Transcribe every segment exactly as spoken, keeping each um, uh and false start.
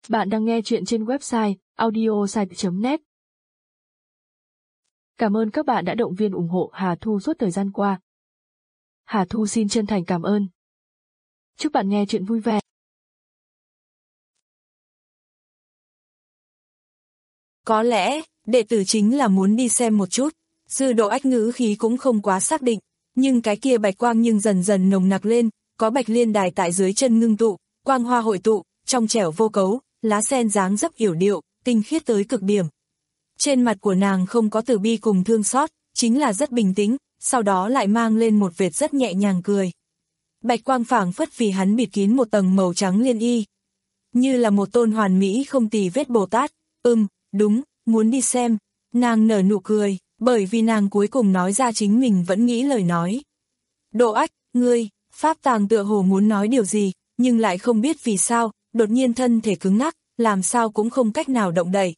Bạn đang nghe chuyện trên website audiosite chấm net. Cảm ơn các bạn đã động viên ủng hộ Hà Thu suốt thời gian qua. Hà Thu xin chân thành cảm ơn. Chúc bạn nghe chuyện vui vẻ. Có lẽ, đệ tử chính là muốn đi xem một chút. Dư Độ Ách ngữ khí cũng không quá xác định, nhưng cái kia bạch quang nhưng dần dần nồng nặc lên, có bạch liên đài tại dưới chân ngưng tụ, quang hoa hội tụ, trong trẻo vô cấu, lá sen dáng dấp yểu điệu, tinh khiết tới cực điểm. Trên mặt của nàng không có từ bi cùng thương xót, chính là rất bình tĩnh, sau đó lại mang lên một vệt rất nhẹ nhàng cười. Bạch quang phảng phất vì hắn bịt kín một tầng màu trắng liên y, như là một tôn hoàn mỹ không tì vết Bồ Tát. Ừm, đúng, muốn đi xem. Nàng nở nụ cười, bởi vì nàng cuối cùng nói ra chính mình vẫn nghĩ lời nói. Độ Ách, ngươi, Pháp Tàng tựa hồ muốn nói điều gì, nhưng lại không biết vì sao, đột nhiên thân thể cứng ngắc, làm sao cũng không cách nào động đậy.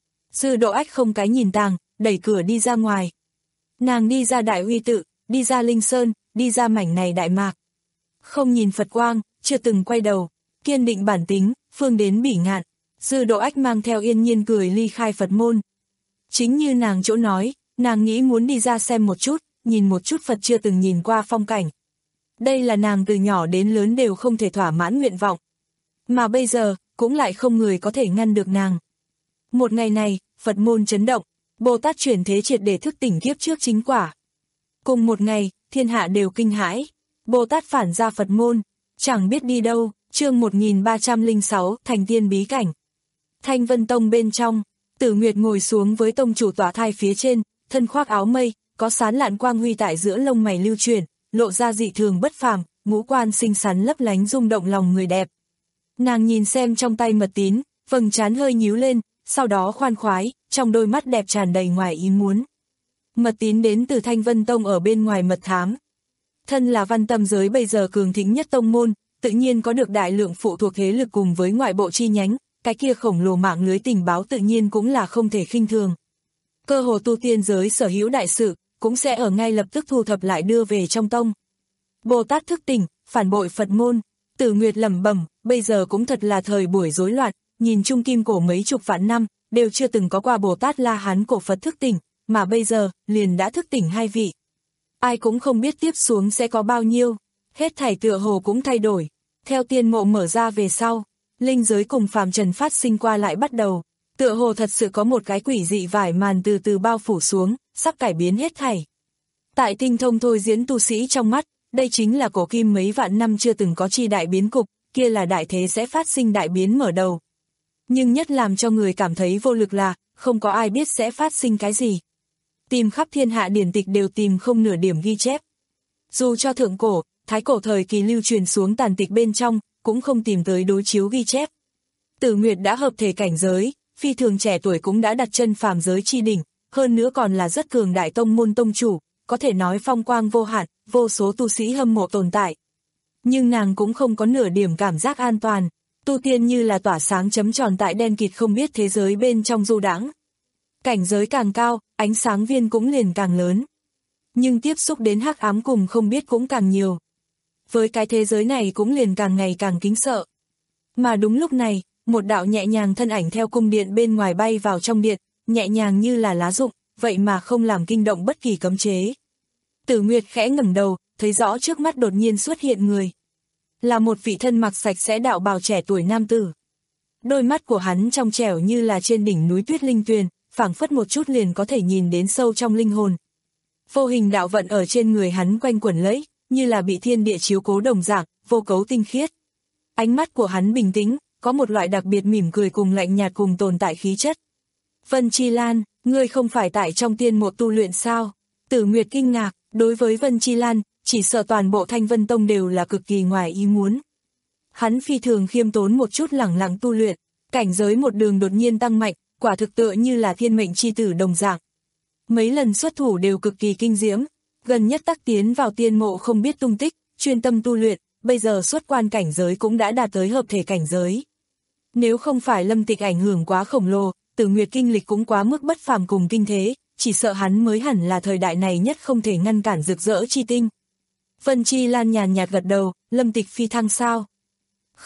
Dư Độ Ách không cái nhìn Tàng, đẩy cửa đi ra ngoài. Nàng đi ra Đại Uy Tự, đi ra Linh Sơn, đi ra mảnh này Đại Mạc. Không nhìn Phật quang, chưa từng quay đầu, kiên định bản tính, phương đến bỉ ngạn. Dư Độ Ách mang theo yên nhiên cười ly khai Phật môn. Chính như nàng chỗ nói, nàng nghĩ muốn đi ra xem một chút, nhìn một chút Phật chưa từng nhìn qua phong cảnh. Đây là nàng từ nhỏ đến lớn đều không thể thỏa mãn nguyện vọng. Mà bây giờ, cũng lại không người có thể ngăn được nàng. Một ngày này, Phật môn chấn động, Bồ Tát chuyển thế triệt để thức tỉnh kiếp trước chính quả. Cùng một ngày, thiên hạ đều kinh hãi, Bồ Tát phản ra Phật môn, chẳng biết đi đâu. Chương một nghìn ba trăm lẻ sáu, Thành Tiên bí cảnh. Thanh Vân Tông bên trong, Tử Nguyệt ngồi xuống với tông chủ tỏa thai phía trên, thân khoác áo mây, có sán lạn quang huy tại giữa lông mày lưu chuyển, lộ ra dị thường bất phàm, ngũ quan xinh xắn lấp lánh rung động lòng người đẹp. Nàng nhìn xem trong tay mật tín, vầng trán hơi nhíu lên, sau đó khoan khoái, trong đôi mắt đẹp tràn đầy ngoài ý muốn. Mật tín đến từ Thanh Vân Tông ở bên ngoài mật thám. Thân là văn tâm giới bây giờ cường thịnh nhất tông môn, tự nhiên có được đại lượng phụ thuộc thế lực cùng với ngoại bộ chi nhánh, cái kia khổng lồ mạng lưới tình báo tự nhiên cũng là không thể khinh thường. Cơ hồ tu tiên giới sở hữu đại sự, cũng sẽ ở ngay lập tức thu thập lại đưa về trong tông. Bồ Tát thức tỉnh, phản bội Phật môn, Tử Nguyệt lẩm bẩm, bây giờ cũng thật là thời buổi rối loạn, nhìn Trung Kim cổ mấy chục vạn năm, đều chưa từng có qua Bồ Tát La Hán cổ Phật thức tỉnh, mà bây giờ, liền đã thức tỉnh hai vị. Ai cũng không biết tiếp xuống sẽ có bao nhiêu, hết thảy tựa hồ cũng thay đổi. Theo tiên mộ mở ra về sau, linh giới cùng phàm trần phát sinh qua lại bắt đầu, tựa hồ thật sự có một cái quỷ dị vải màn từ từ bao phủ xuống, sắp cải biến hết thảy. Tại tinh thông thôi diễn tu sĩ trong mắt, đây chính là cổ kim mấy vạn năm chưa từng có chi đại biến cục, kia là đại thế sẽ phát sinh đại biến mở đầu. Nhưng nhất làm cho người cảm thấy vô lực là, không có ai biết sẽ phát sinh cái gì. Tìm khắp thiên hạ điển tịch đều tìm không nửa điểm ghi chép. Dù cho thượng cổ, thái cổ thời kỳ lưu truyền xuống tàn tịch bên trong, cũng không tìm tới đối chiếu ghi chép. Tử Nguyệt đã hợp thể cảnh giới, phi thường trẻ tuổi cũng đã đặt chân phàm giới chi đỉnh, hơn nữa còn là rất cường đại tông môn tông chủ, có thể nói phong quang vô hạn, vô số tu sĩ hâm mộ tồn tại. Nhưng nàng cũng không có nửa điểm cảm giác an toàn, tu tiên như là tỏa sáng chấm tròn tại đen kịt không biết thế giới bên trong du đãng. Cảnh giới càng cao, ánh sáng viên cũng liền càng lớn. Nhưng tiếp xúc đến hắc ám cùng không biết cũng càng nhiều. Với cái thế giới này cũng liền càng ngày càng kính sợ. Mà đúng lúc này, một đạo nhẹ nhàng thân ảnh theo cung điện bên ngoài bay vào trong điện, nhẹ nhàng như là lá rụng, vậy mà không làm kinh động bất kỳ cấm chế. Tử Nguyệt khẽ ngẩng đầu, thấy rõ trước mắt đột nhiên xuất hiện người. Là một vị thân mặc sạch sẽ đạo bào trẻ tuổi nam tử. Đôi mắt của hắn trong trẻo như là trên đỉnh núi tuyết linh tuyền, phảng phất một chút liền có thể nhìn đến sâu trong linh hồn. Vô hình đạo vận ở trên người hắn quanh quẩn lấy, như là bị thiên địa chiếu cố đồng dạng, vô cấu tinh khiết. Ánh mắt của hắn bình tĩnh, có một loại đặc biệt mỉm cười cùng lạnh nhạt cùng tồn tại khí chất. Vân Chi Lan, ngươi không phải tại trong tiên mộ tu luyện sao? Tử Nguyệt kinh ngạc, đối với Vân Chi Lan, chỉ sợ toàn bộ Thanh Vân Tông đều là cực kỳ ngoài ý muốn. Hắn phi thường khiêm tốn một chút lẳng lặng tu luyện, cảnh giới một đường đột nhiên tăng mạnh, quả thực tựa như là thiên mệnh chi tử đồng dạng. Mấy lần xuất thủ đều cực kỳ kinh diễm, gần nhất tắc tiến vào tiên mộ không biết tung tích, chuyên tâm tu luyện, bây giờ xuất quan cảnh giới cũng đã đạt tới hợp thể cảnh giới. Nếu không phải Lâm Tịch ảnh hưởng quá khổng lồ, Tử Nguyệt kinh lịch cũng quá mức bất phàm cùng kinh thế, chỉ sợ hắn mới hẳn là thời đại này nhất không thể ngăn cản rực rỡ chi tinh. Vân Chi Lan nhàn nhạt gật đầu, Lâm Tịch phi thăng sao? Không,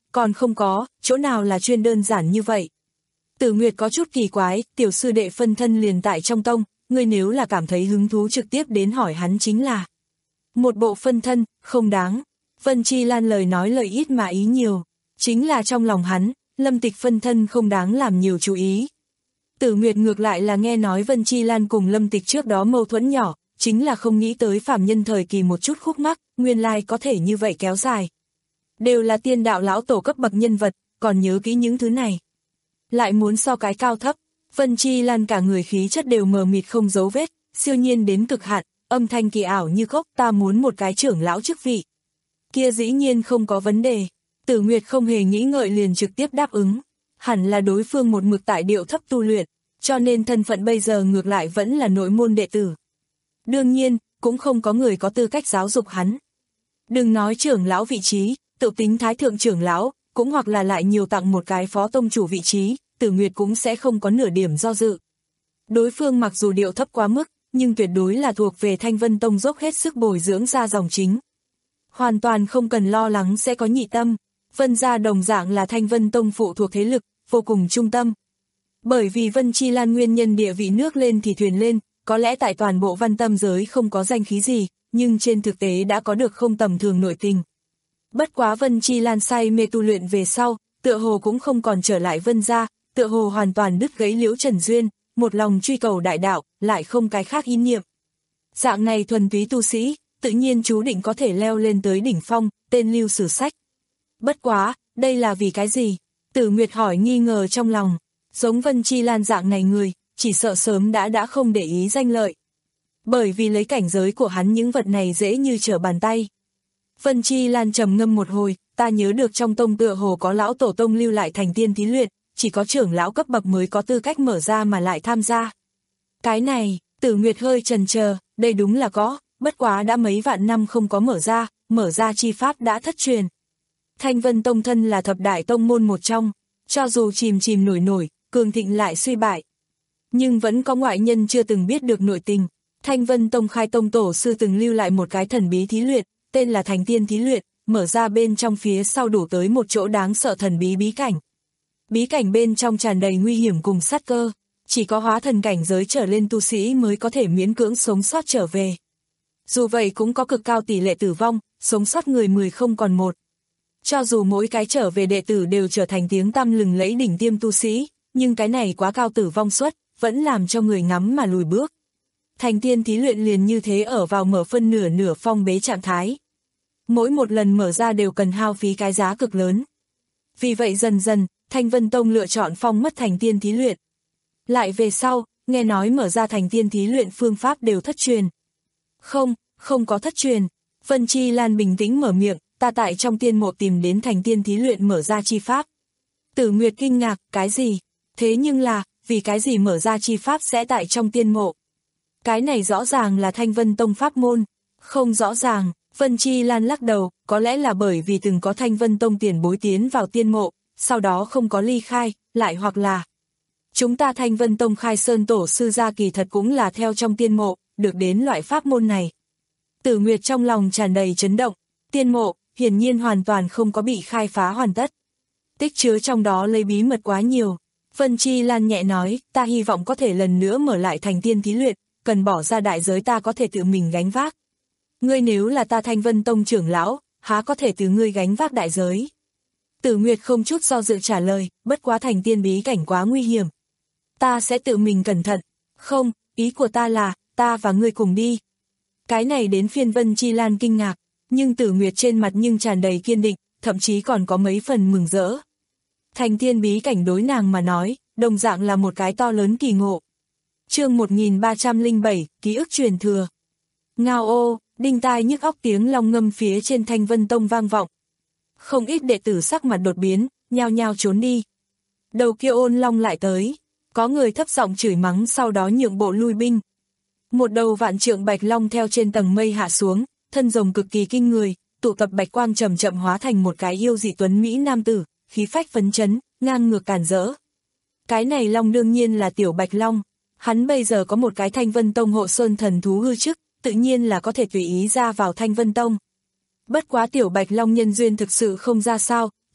còn không có, chỗ nào là chuyên đơn giản như vậy. Tử Nguyệt có chút kỳ quái, tiểu sư đệ phân thân liền tại trong tông, ngươi nếu là cảm thấy hứng thú trực tiếp đến hỏi hắn chính là. Một bộ phân thân, không đáng. Vân Chi Lan lời nói lời ít mà ý nhiều, chính là trong lòng hắn, Lâm Tịch phân thân không đáng làm nhiều chú ý. Tử Nguyệt ngược lại là nghe nói Vân Chi Lan cùng Lâm Tịch trước đó mâu thuẫn nhỏ, chính là không nghĩ tới phàm nhân thời kỳ một chút khúc mắc, nguyên lai có thể như vậy kéo dài. Đều là tiên đạo lão tổ cấp bậc nhân vật, còn nhớ kỹ những thứ này. Lại muốn so cái cao thấp, Vân Chi Lan cả người khí chất đều mờ mịt không dấu vết, siêu nhiên đến cực hạn, âm thanh kỳ ảo như gốc, ta muốn một cái trưởng lão chức vị. Kia dĩ nhiên không có vấn đề. Tử Nguyệt không hề nghĩ ngợi liền trực tiếp đáp ứng. Hẳn là đối phương một mực tại điệu thấp tu luyện, cho nên thân phận bây giờ ngược lại vẫn là nội môn đệ tử. Đương nhiên, cũng không có người có tư cách giáo dục hắn. Đừng nói trưởng lão vị trí, tự tính thái thượng trưởng lão, cũng hoặc là lại nhiều tặng một cái phó tông chủ vị trí, Tử Nguyệt cũng sẽ không có nửa điểm do dự. Đối phương mặc dù điệu thấp quá mức, nhưng tuyệt đối là thuộc về Thanh Vân Tông dốc hết sức bồi dưỡng ra dòng chính. Hoàn toàn không cần lo lắng sẽ có nhị tâm. Vân gia đồng dạng là Thanh Vân Tông phụ thuộc thế lực, vô cùng trung tâm. Bởi vì Vân Chi Lan nguyên nhân địa vị nước lên thì thuyền lên, có lẽ tại toàn bộ văn tâm giới không có danh khí gì, nhưng trên thực tế đã có được không tầm thường nội tình. Bất quá Vân Chi Lan say mê tu luyện về sau, tựa hồ cũng không còn trở lại Vân gia, tựa hồ hoàn toàn đứt gãy Liễu Trần Duyên, một lòng truy cầu đại đạo, lại không cái khác ý niệm. Dạng này thuần túy tu sĩ, tự nhiên chú định có thể leo lên tới đỉnh phong, tên lưu sử sách. Bất quá, đây là vì cái gì? Tử Nguyệt hỏi nghi ngờ trong lòng. Giống Vân Chi Lan dạng này người, chỉ sợ sớm đã đã không để ý danh lợi. Bởi vì lấy cảnh giới của hắn những vật này dễ như trở bàn tay. Vân Chi Lan trầm ngâm một hồi, ta nhớ được trong tông tựa hồ có lão tổ tông lưu lại thành tiên thí luyện, chỉ có trưởng lão cấp bậc mới có tư cách mở ra mà lại tham gia. Cái này, Tử Nguyệt hơi chần chờ, đây đúng là có, bất quá đã mấy vạn năm không có mở ra, mở ra chi pháp đã thất truyền. Thanh Vân Tông thân là thập đại tông môn một trong, cho dù chìm chìm nổi nổi, cường thịnh lại suy bại. Nhưng vẫn có ngoại nhân chưa từng biết được nội tình. Thanh Vân Tông khai tông tổ sư từng lưu lại một cái thần bí thí luyện, tên là Thành Tiên thí luyện, mở ra bên trong phía sau đủ tới một chỗ đáng sợ thần bí bí cảnh. Bí cảnh bên trong tràn đầy nguy hiểm cùng sát cơ, chỉ có hóa thần cảnh giới trở lên tu sĩ mới có thể miễn cưỡng sống sót trở về. Dù vậy cũng có cực cao tỷ lệ tử vong, sống sót người mười không còn một. Cho dù mỗi cái trở về đệ tử đều trở thành tiếng tăm lừng lẫy đỉnh tiêm tu sĩ, nhưng cái này quá cao tử vong suất, vẫn làm cho người ngắm mà lùi bước. Thành Tiên thí luyện liền như thế ở vào mở phân nửa nửa phong bế trạng thái. Mỗi một lần mở ra đều cần hao phí cái giá cực lớn. Vì vậy dần dần, Thanh Vân Tông lựa chọn phong mất Thành Tiên thí luyện. Lại về sau, nghe nói mở ra Thành Tiên thí luyện phương pháp đều thất truyền. Không, không có thất truyền. Vân Chi Lan bình tĩnh mở miệng, ta tại trong tiên mộ tìm đến Thành Tiên thí luyện mở ra chi pháp. Tử Nguyệt kinh ngạc, cái gì? Thế nhưng là, vì cái gì mở ra chi pháp sẽ tại trong tiên mộ? Cái này rõ ràng là Thanh Vân Tông pháp môn. Không rõ ràng, Vân Chi Lan lắc đầu, có lẽ là bởi vì từng có Thanh Vân Tông tiền bối tiến vào tiên mộ, sau đó không có ly khai, lại hoặc là chúng ta Thanh Vân Tông khai sơn tổ sư gia kỳ thật cũng là theo trong tiên mộ, được đến loại pháp môn này. Tử Nguyệt trong lòng tràn đầy chấn động, tiên mộ, hiển nhiên hoàn toàn không có bị khai phá hoàn tất. Tích chứa trong đó lấy bí mật quá nhiều. Vân Chi Lan nhẹ nói, ta hy vọng có thể lần nữa mở lại Thành Tiên thí luyện, cần bỏ ra đại giới ta có thể tự mình gánh vác. Ngươi nếu là ta Thanh Vân Tông trưởng lão, há có thể từ ngươi gánh vác đại giới? Tử Nguyệt không chút do dự trả lời, bất quá Thành Tiên bí cảnh quá nguy hiểm. Ta sẽ tự mình cẩn thận. Không, ý của ta là, ta và ngươi cùng đi. Cái này đến phiên Vân Chi Lan kinh ngạc, nhưng Tử Nguyệt trên mặt nhưng tràn đầy kiên định, thậm chí còn có mấy phần mừng rỡ. Thành Tiên bí cảnh đối nàng mà nói, đồng dạng là một cái to lớn kỳ ngộ. Chương một nghìn ba trăm lẻ bảy, ký ức truyền thừa. Ngao ô, đinh tai nhức óc tiếng long ngâm phía trên Thanh Vân Tông vang vọng. Không ít đệ tử sắc mặt đột biến, nhao nhao trốn đi. Đầu kia Ôn Long lại tới, có người thấp giọng chửi mắng sau đó nhượng bộ lui binh. Một đầu vạn trượng bạch long theo trên tầng mây hạ xuống, thân rồng cực kỳ kinh người, tụ tập bạch quang chậm chậm hóa thành một cái yêu dị tuấn mỹ nam tử, khí phách phấn chấn, ngang ngược càn rỡ. Cái này long đương nhiên là tiểu bạch long, hắn bây giờ có một cái Thanh Vân Tông hộ sơn thần thú hư chức, tự nhiên là có thể tùy ý ra vào Thanh Vân Tông. Bất quá tiểu bạch long nhân duyên thực sự không ra sao,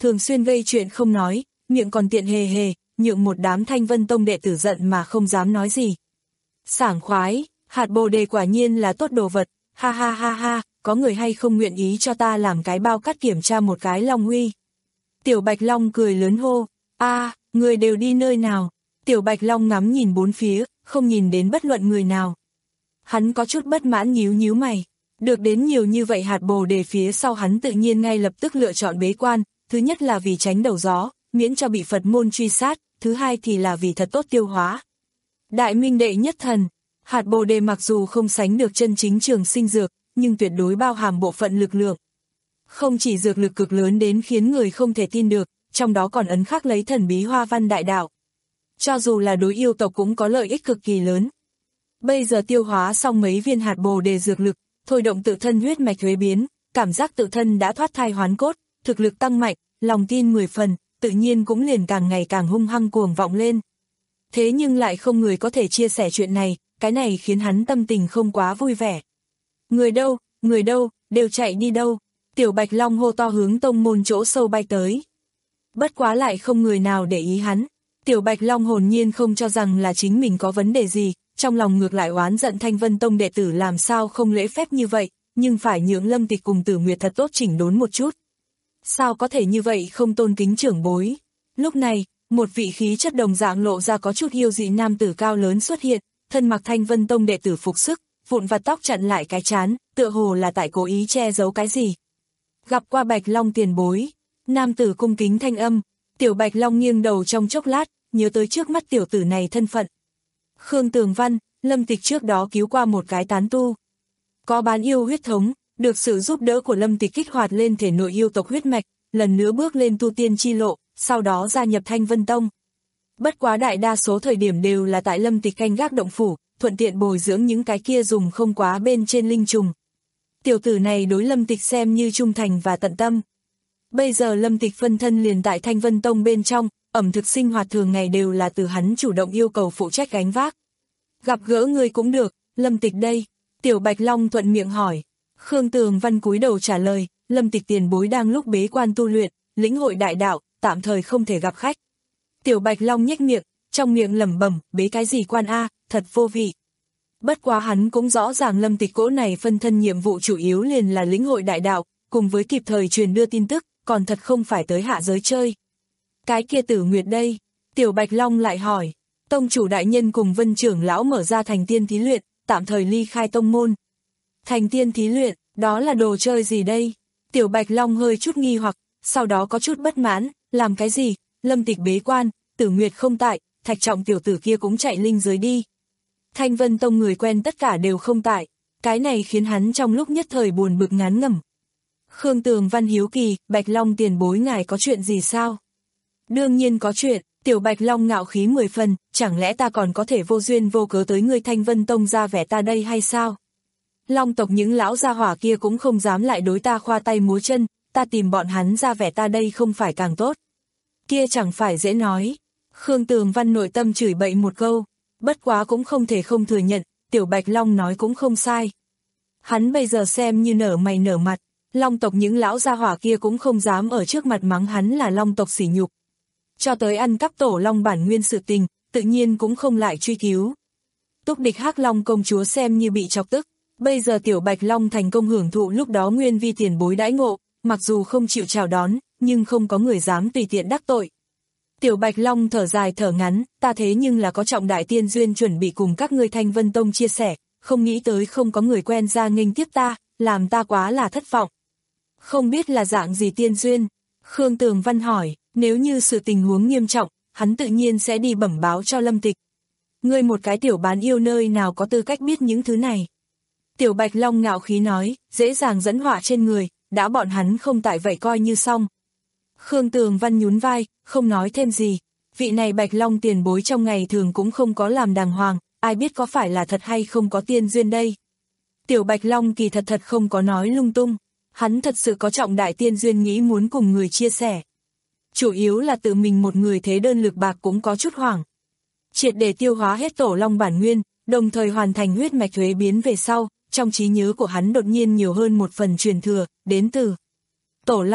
thường xuyên gây chuyện không nói, miệng còn tiện hề hề, nhượng một đám Thanh Vân Tông đệ tử giận mà không dám nói gì. Sảng khoái, hạt bồ đề quả nhiên là tốt đồ vật, ha ha ha ha, có người hay không nguyện ý cho ta làm cái bao cắt kiểm tra một cái Long Huy. Tiểu Bạch Long cười lớn hô, a, người đều đi nơi nào? Tiểu Bạch Long ngắm nhìn bốn phía, không nhìn đến bất luận người nào. Hắn có chút bất mãn nhíu nhíu mày, được đến nhiều như vậy hạt bồ đề phía sau hắn tự nhiên ngay lập tức lựa chọn bế quan, thứ nhất là vì tránh đầu gió, miễn cho bị Phật môn truy sát, thứ hai thì là vì thật tốt tiêu hóa. Đại minh đệ nhất thần, hạt bồ đề mặc dù không sánh được chân chính trường sinh dược, nhưng tuyệt đối bao hàm bộ phận lực lượng. Không chỉ dược lực cực lớn đến khiến người không thể tin được, trong đó còn ấn khắc lấy thần bí hoa văn đại đạo. Cho dù là đối yêu tộc cũng có lợi ích cực kỳ lớn. Bây giờ tiêu hóa xong mấy viên hạt bồ đề dược lực, thôi động tự thân huyết mạch thuế biến, cảm giác tự thân đã thoát thai hoán cốt, thực lực tăng mạnh, lòng tin mười phần, tự nhiên cũng liền càng ngày càng hung hăng cuồng vọng lên. Thế nhưng lại không người có thể chia sẻ chuyện này, cái này khiến hắn tâm tình không quá vui vẻ. Người đâu, người đâu, đều chạy đi đâu? Tiểu Bạch Long hô to hướng tông môn chỗ sâu bay tới. Bất quá lại không người nào để ý hắn. Tiểu Bạch Long hồn nhiên không cho rằng là chính mình có vấn đề gì, trong lòng ngược lại oán giận Thanh Vân Tông đệ tử làm sao không lễ phép như vậy, nhưng phải nhượng Lâm Tịch cùng Tử Nguyệt thật tốt chỉnh đốn một chút. Sao có thể như vậy không tôn kính trưởng bối? Lúc này, một vị khí chất đồng dạng lộ ra có chút yêu dị nam tử cao lớn xuất hiện, thân mặc Thanh Vân Tông đệ tử phục sức, vụn vặt tóc chặn lại cái trán, tựa hồ là tại cố ý che giấu cái gì. Gặp qua Bạch Long tiền bối, nam tử cung kính thanh âm, Tiểu Bạch Long nghiêng đầu trong chốc lát, nhớ tới trước mắt tiểu tử này thân phận. Khương Tường Văn, Lâm Tịch trước đó cứu qua một cái tán tu. Có bán yêu huyết thống, được sự giúp đỡ của Lâm Tịch kích hoạt lên thể nội yêu tộc huyết mạch, lần nữa bước lên tu tiên chi lộ, sau đó gia nhập Thanh Vân Tông. Bất quá đại đa số thời điểm đều là tại Lâm Tịch canh gác động phủ, thuận tiện bồi dưỡng những cái kia dùng không quá bên trên linh trùng. Tiểu tử này đối Lâm Tịch xem như trung thành và tận tâm. Bây giờ Lâm Tịch phân thân liền tại Thanh Vân Tông bên trong, ẩm thực sinh hoạt thường ngày đều là từ hắn chủ động yêu cầu phụ trách gánh vác. Gặp gỡ người cũng được, Lâm Tịch đây. Tiểu Bạch Long thuận miệng hỏi. Khương Tường Văn cúi đầu trả lời, Lâm Tịch tiền bối đang lúc bế quan tu luyện, lĩnh hội đại đạo, tạm thời không thể gặp khách. Tiểu Bạch Long nhếch miệng, trong miệng lẩm bẩm, bế cái gì quan a, thật vô vị. Bất quá hắn cũng rõ ràng Lâm Tịch cỗ này phân thân nhiệm vụ chủ yếu liền là lĩnh hội đại đạo, cùng với kịp thời truyền đưa tin tức, còn thật không phải tới hạ giới chơi. Cái kia Tử Nguyệt đây, Tiểu Bạch Long lại hỏi, tông chủ đại nhân cùng Vân trưởng lão mở ra thành tiên thí luyện, tạm thời ly khai tông môn. Thành tiên thí luyện, đó là đồ chơi gì đây? Tiểu Bạch Long hơi chút nghi hoặc, sau đó có chút bất mãn, làm cái gì? Lâm Tịch bế quan, Tử Nguyệt không tại, Thạch Trọng tiểu tử kia cũng chạy linh giới đi. Thanh Vân Tông người quen tất cả đều không tại, cái này khiến hắn trong lúc nhất thời buồn bực ngán ngẩm. Khương Tường Văn hiếu kỳ, Bạch Long tiền bối ngài có chuyện gì sao? Đương nhiên có chuyện, Tiểu Bạch Long ngạo khí mười phần, chẳng lẽ ta còn có thể vô duyên vô cớ tới người Thanh Vân Tông ra vẻ ta đây hay sao? Long tộc những lão gia hỏa kia cũng không dám lại đối ta khoa tay múa chân, ta tìm bọn hắn ra vẻ ta đây không phải càng tốt. Kia chẳng phải dễ nói. Khương Tường Văn nội tâm chửi bậy một câu, bất quá cũng không thể không thừa nhận, Tiểu Bạch Long nói cũng không sai. Hắn bây giờ xem như nở mày nở mặt, Long tộc những lão gia hỏa kia cũng không dám ở trước mặt mắng hắn là Long tộc sỉ nhục. Cho tới ăn cắp tổ Long bản nguyên sự tình, tự nhiên cũng không lại truy cứu. Túc địch Hắc Long công chúa xem như bị chọc tức, bây giờ Tiểu Bạch Long thành công hưởng thụ lúc đó nguyên vi tiền bối đãi ngộ, mặc dù không chịu chào đón, nhưng không có người dám tùy tiện đắc tội. Tiểu Bạch Long thở dài thở ngắn, ta thế nhưng là có trọng đại tiên duyên chuẩn bị cùng các ngươi Thanh Vân Tông chia sẻ, không nghĩ tới không có người quen ra nghênh tiếp ta, làm ta quá là thất vọng. Không biết là dạng gì tiên duyên? Khương Tường Văn hỏi, nếu như sự tình huống nghiêm trọng, hắn tự nhiên sẽ đi bẩm báo cho Lâm Tịch. Ngươi một cái tiểu bán yêu nơi nào có tư cách biết những thứ này? Tiểu Bạch Long ngạo khí nói, dễ dàng dẫn họa trên người, đã bọn hắn không tại vậy coi như xong. Khương Tường Văn nhún vai, không nói thêm gì. Vị này Bạch Long tiền bối trong ngày thường cũng không có làm đàng hoàng, ai biết có phải là thật hay không có tiên duyên đây. Tiểu Bạch Long kỳ thật thật không có nói lung tung, hắn thật sự có trọng đại tiên duyên nghĩ muốn cùng người chia sẻ. Chủ yếu là tự mình một người thế đơn lực bạc cũng có chút hoảng. Triệt để tiêu hóa hết tổ Long bản nguyên, đồng thời hoàn thành huyết mạch thuế biến về sau, trong trí nhớ của hắn đột nhiên nhiều hơn một phần truyền thừa, đến từ Tổ Long,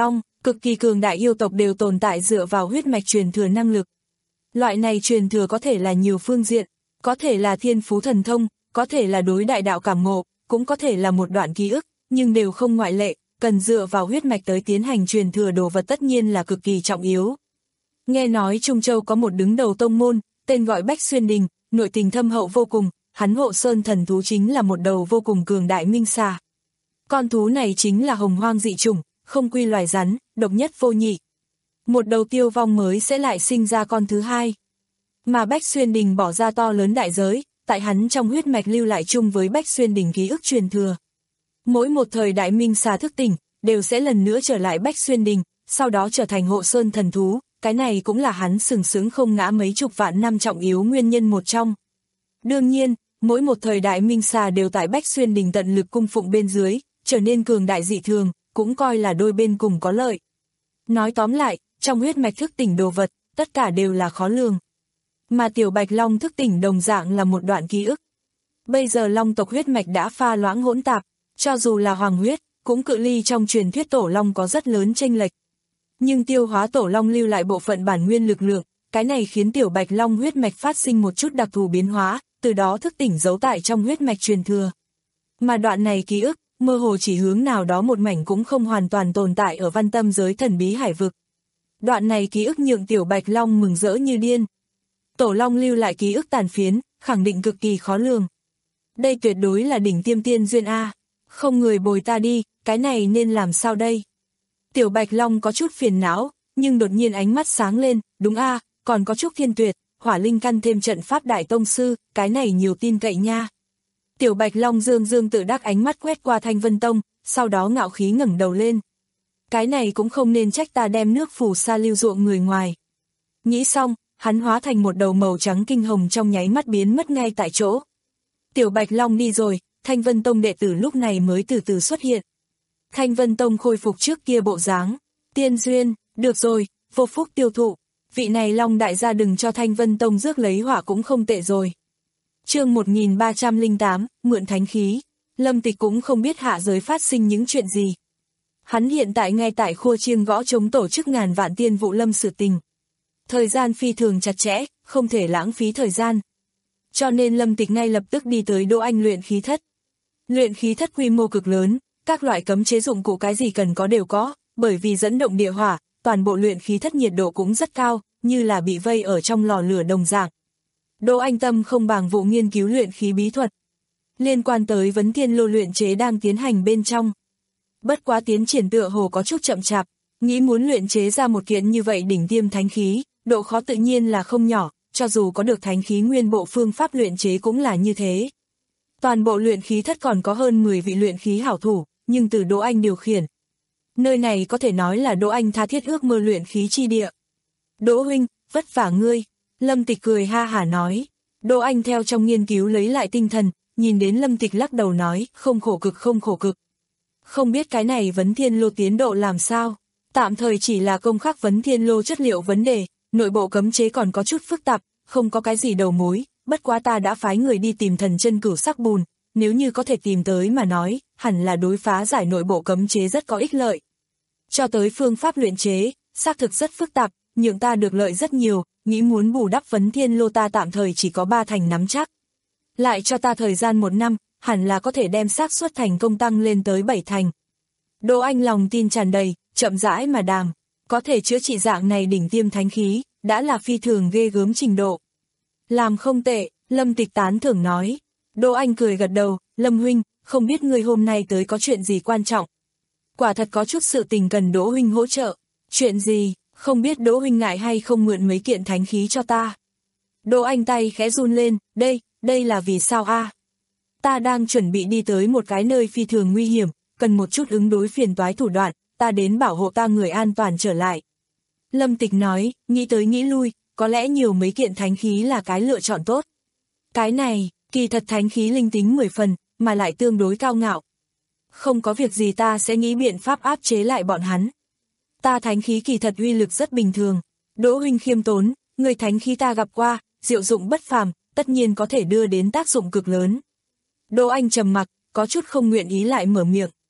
Cực kỳ cường đại yêu tộc đều tồn tại dựa vào huyết mạch truyền thừa năng lực. Loại này truyền thừa có thể là nhiều phương diện, có thể là thiên phú thần thông, có thể là đối đại đạo cảm ngộ, cũng có thể là một đoạn ký ức, nhưng đều không ngoại lệ, cần dựa vào huyết mạch tới tiến hành truyền thừa đồ vật tất nhiên là cực kỳ trọng yếu. Nghe nói Trung Châu có một đứng đầu tông môn, tên gọi Bách Xuyên Đình, nội tình thâm hậu vô cùng, hắn hộ sơn thần thú chính là một đầu vô cùng cường đại minh xà. Con thú này chính là hồng hoang dị chủng, không quy loài rắn, độc nhất vô nhị. Một đầu tiêu vong mới sẽ lại sinh ra con thứ hai. Mà Bách Xuyên Đình bỏ ra to lớn đại giới, tại hắn trong huyết mạch lưu lại chung với Bách Xuyên Đình ký ức truyền thừa. Mỗi một thời đại minh xà thức tỉnh, đều sẽ lần nữa trở lại Bách Xuyên Đình, sau đó trở thành hộ sơn thần thú, cái này cũng là hắn sừng sững không ngã mấy chục vạn năm trọng yếu nguyên nhân một trong. Đương nhiên, mỗi một thời đại minh xà đều tại Bách Xuyên Đình tận lực cung phụng bên dưới, trở nên cường đại dị thường, cũng coi là đôi bên cùng có lợi. Nói tóm lại, trong huyết mạch thức tỉnh đồ vật, tất cả đều là khó lường. Mà Tiểu Bạch Long thức tỉnh đồng dạng là một đoạn ký ức. Bây giờ Long tộc huyết mạch đã pha loãng hỗn tạp, cho dù là hoàng huyết, cũng cự ly trong truyền thuyết Tổ Long có rất lớn chênh lệch. Nhưng tiêu hóa Tổ Long lưu lại bộ phận bản nguyên lực lượng, cái này khiến Tiểu Bạch Long huyết mạch phát sinh một chút đặc thù biến hóa, từ đó thức tỉnh giấu tại trong huyết mạch truyền thừa. Mà đoạn này ký ức, mơ hồ chỉ hướng nào đó một mảnh cũng không hoàn toàn tồn tại ở văn tâm giới thần bí hải vực. Đoạn này ký ức nhượng Tiểu Bạch Long mừng rỡ như điên. Tổ Long lưu lại ký ức tàn phiến, khẳng định cực kỳ khó lường. Đây tuyệt đối là đỉnh tiêm tiên duyên A. Không người bồi ta đi, cái này nên làm sao đây? Tiểu Bạch Long có chút phiền não, nhưng đột nhiên ánh mắt sáng lên, đúng A, còn có chút Thiên Tuyệt, Hỏa Linh Căn thêm trận pháp đại tông sư, cái này nhiều tin cậy nha. Tiểu Bạch Long dương dương tự đắc ánh mắt quét qua Thanh Vân Tông, sau đó ngạo khí ngẩng đầu lên. Cái này cũng không nên trách ta đem nước phù sa lưu ruộng người ngoài. Nghĩ xong, hắn hóa thành một đầu màu trắng kinh hồng trong nháy mắt biến mất ngay tại chỗ. Tiểu Bạch Long đi rồi, Thanh Vân Tông đệ tử lúc này mới từ từ xuất hiện. Thanh Vân Tông khôi phục trước kia bộ dáng. Tiên duyên, được rồi, vô phúc tiêu thụ. Vị này Long đại gia đừng cho Thanh Vân Tông rước lấy họa cũng không tệ rồi. Chương một nghìn ba trăm lẻ tám, mượn thánh khí. Lâm Tịch cũng không biết hạ giới phát sinh những chuyện gì. Hắn hiện tại ngay tại Khua Chiêng Gõ Trống tổ chức ngàn vạn tiên vụ lâm sự tình. Thời gian phi thường chặt chẽ, không thể lãng phí thời gian. Cho nên Lâm Tịch ngay lập tức đi tới Đỗ Anh luyện khí thất. Luyện khí thất quy mô cực lớn, các loại cấm chế dụng cụ cái gì cần có đều có, bởi vì dẫn động địa hỏa, toàn bộ luyện khí thất nhiệt độ cũng rất cao, như là bị vây ở trong lò lửa đồng dạng. Đỗ Anh tâm không bàng vụ nghiên cứu luyện khí bí thuật. Liên quan tới vấn thiên lô luyện chế đang tiến hành bên trong. Bất quá tiến triển tựa hồ có chút chậm chạp, nghĩ muốn luyện chế ra một kiện như vậy đỉnh tiêm thánh khí, độ khó tự nhiên là không nhỏ, cho dù có được thánh khí nguyên bộ phương pháp luyện chế cũng là như thế. Toàn bộ luyện khí thất còn có hơn mười vị luyện khí hảo thủ, nhưng từ Đỗ Anh điều khiển. Nơi này có thể nói là Đỗ Anh tha thiết ước mơ luyện khí chi địa. Đỗ huynh, vất vả ngươi. Lâm Tịch cười ha hả nói. Đỗ Anh theo trong nghiên cứu lấy lại tinh thần, nhìn đến Lâm Tịch lắc đầu nói, không khổ cực không khổ cực. Không biết cái này vấn thiên lô tiến độ làm sao. Tạm thời chỉ là công khắc vấn thiên lô chất liệu vấn đề, nội bộ cấm chế còn có chút phức tạp, không có cái gì đầu mối, bất quá ta đã phái người đi tìm thần chân cửu sắc bùn, nếu như có thể tìm tới mà nói, hẳn là đối phá giải nội bộ cấm chế rất có ích lợi. Cho tới phương pháp luyện chế, xác thực rất phức tạp, nhưng ta được lợi rất nhiều, nghĩ muốn bù đắp vấn thiên lô ta tạm thời chỉ có ba thành nắm chắc. Lại cho ta thời gian một năm, hẳn là có thể đem xác suất thành công tăng lên tới bảy thành. Đỗ Anh lòng tin tràn đầy, chậm rãi mà đàm, có thể chữa trị dạng này đỉnh tiêm thánh khí, đã là phi thường ghê gớm trình độ. Làm không tệ, Lâm Tịch tán thưởng nói. Đỗ Anh cười gật đầu, Lâm huynh, không biết người hôm nay tới có chuyện gì quan trọng. Quả thật có chút sự tình cần Đỗ huynh hỗ trợ. Chuyện gì, không biết Đỗ huynh ngại hay không mượn mấy kiện thánh khí cho ta. Đỗ Anh tay khẽ run lên, đây, đây là vì sao a? Ta đang chuẩn bị đi tới một cái nơi phi thường nguy hiểm, cần một chút ứng đối phiền toái thủ đoạn, ta đến bảo hộ ta người an toàn trở lại. Lâm Tịch nói, nghĩ tới nghĩ lui, có lẽ nhiều mấy kiện thánh khí là cái lựa chọn tốt. Cái này, kỳ thật thánh khí linh tính mười phần, mà lại tương đối cao ngạo. Không có việc gì ta sẽ nghĩ biện pháp áp chế lại bọn hắn. Ta thánh khí kỳ thật uy lực rất bình thường. Đỗ huynh khiêm tốn, người thánh khí ta gặp qua, diệu dụng bất phàm, tất nhiên có thể đưa đến tác dụng cực lớn. Đỗ Anh trầm mặc, có chút không nguyện ý lại mở miệng.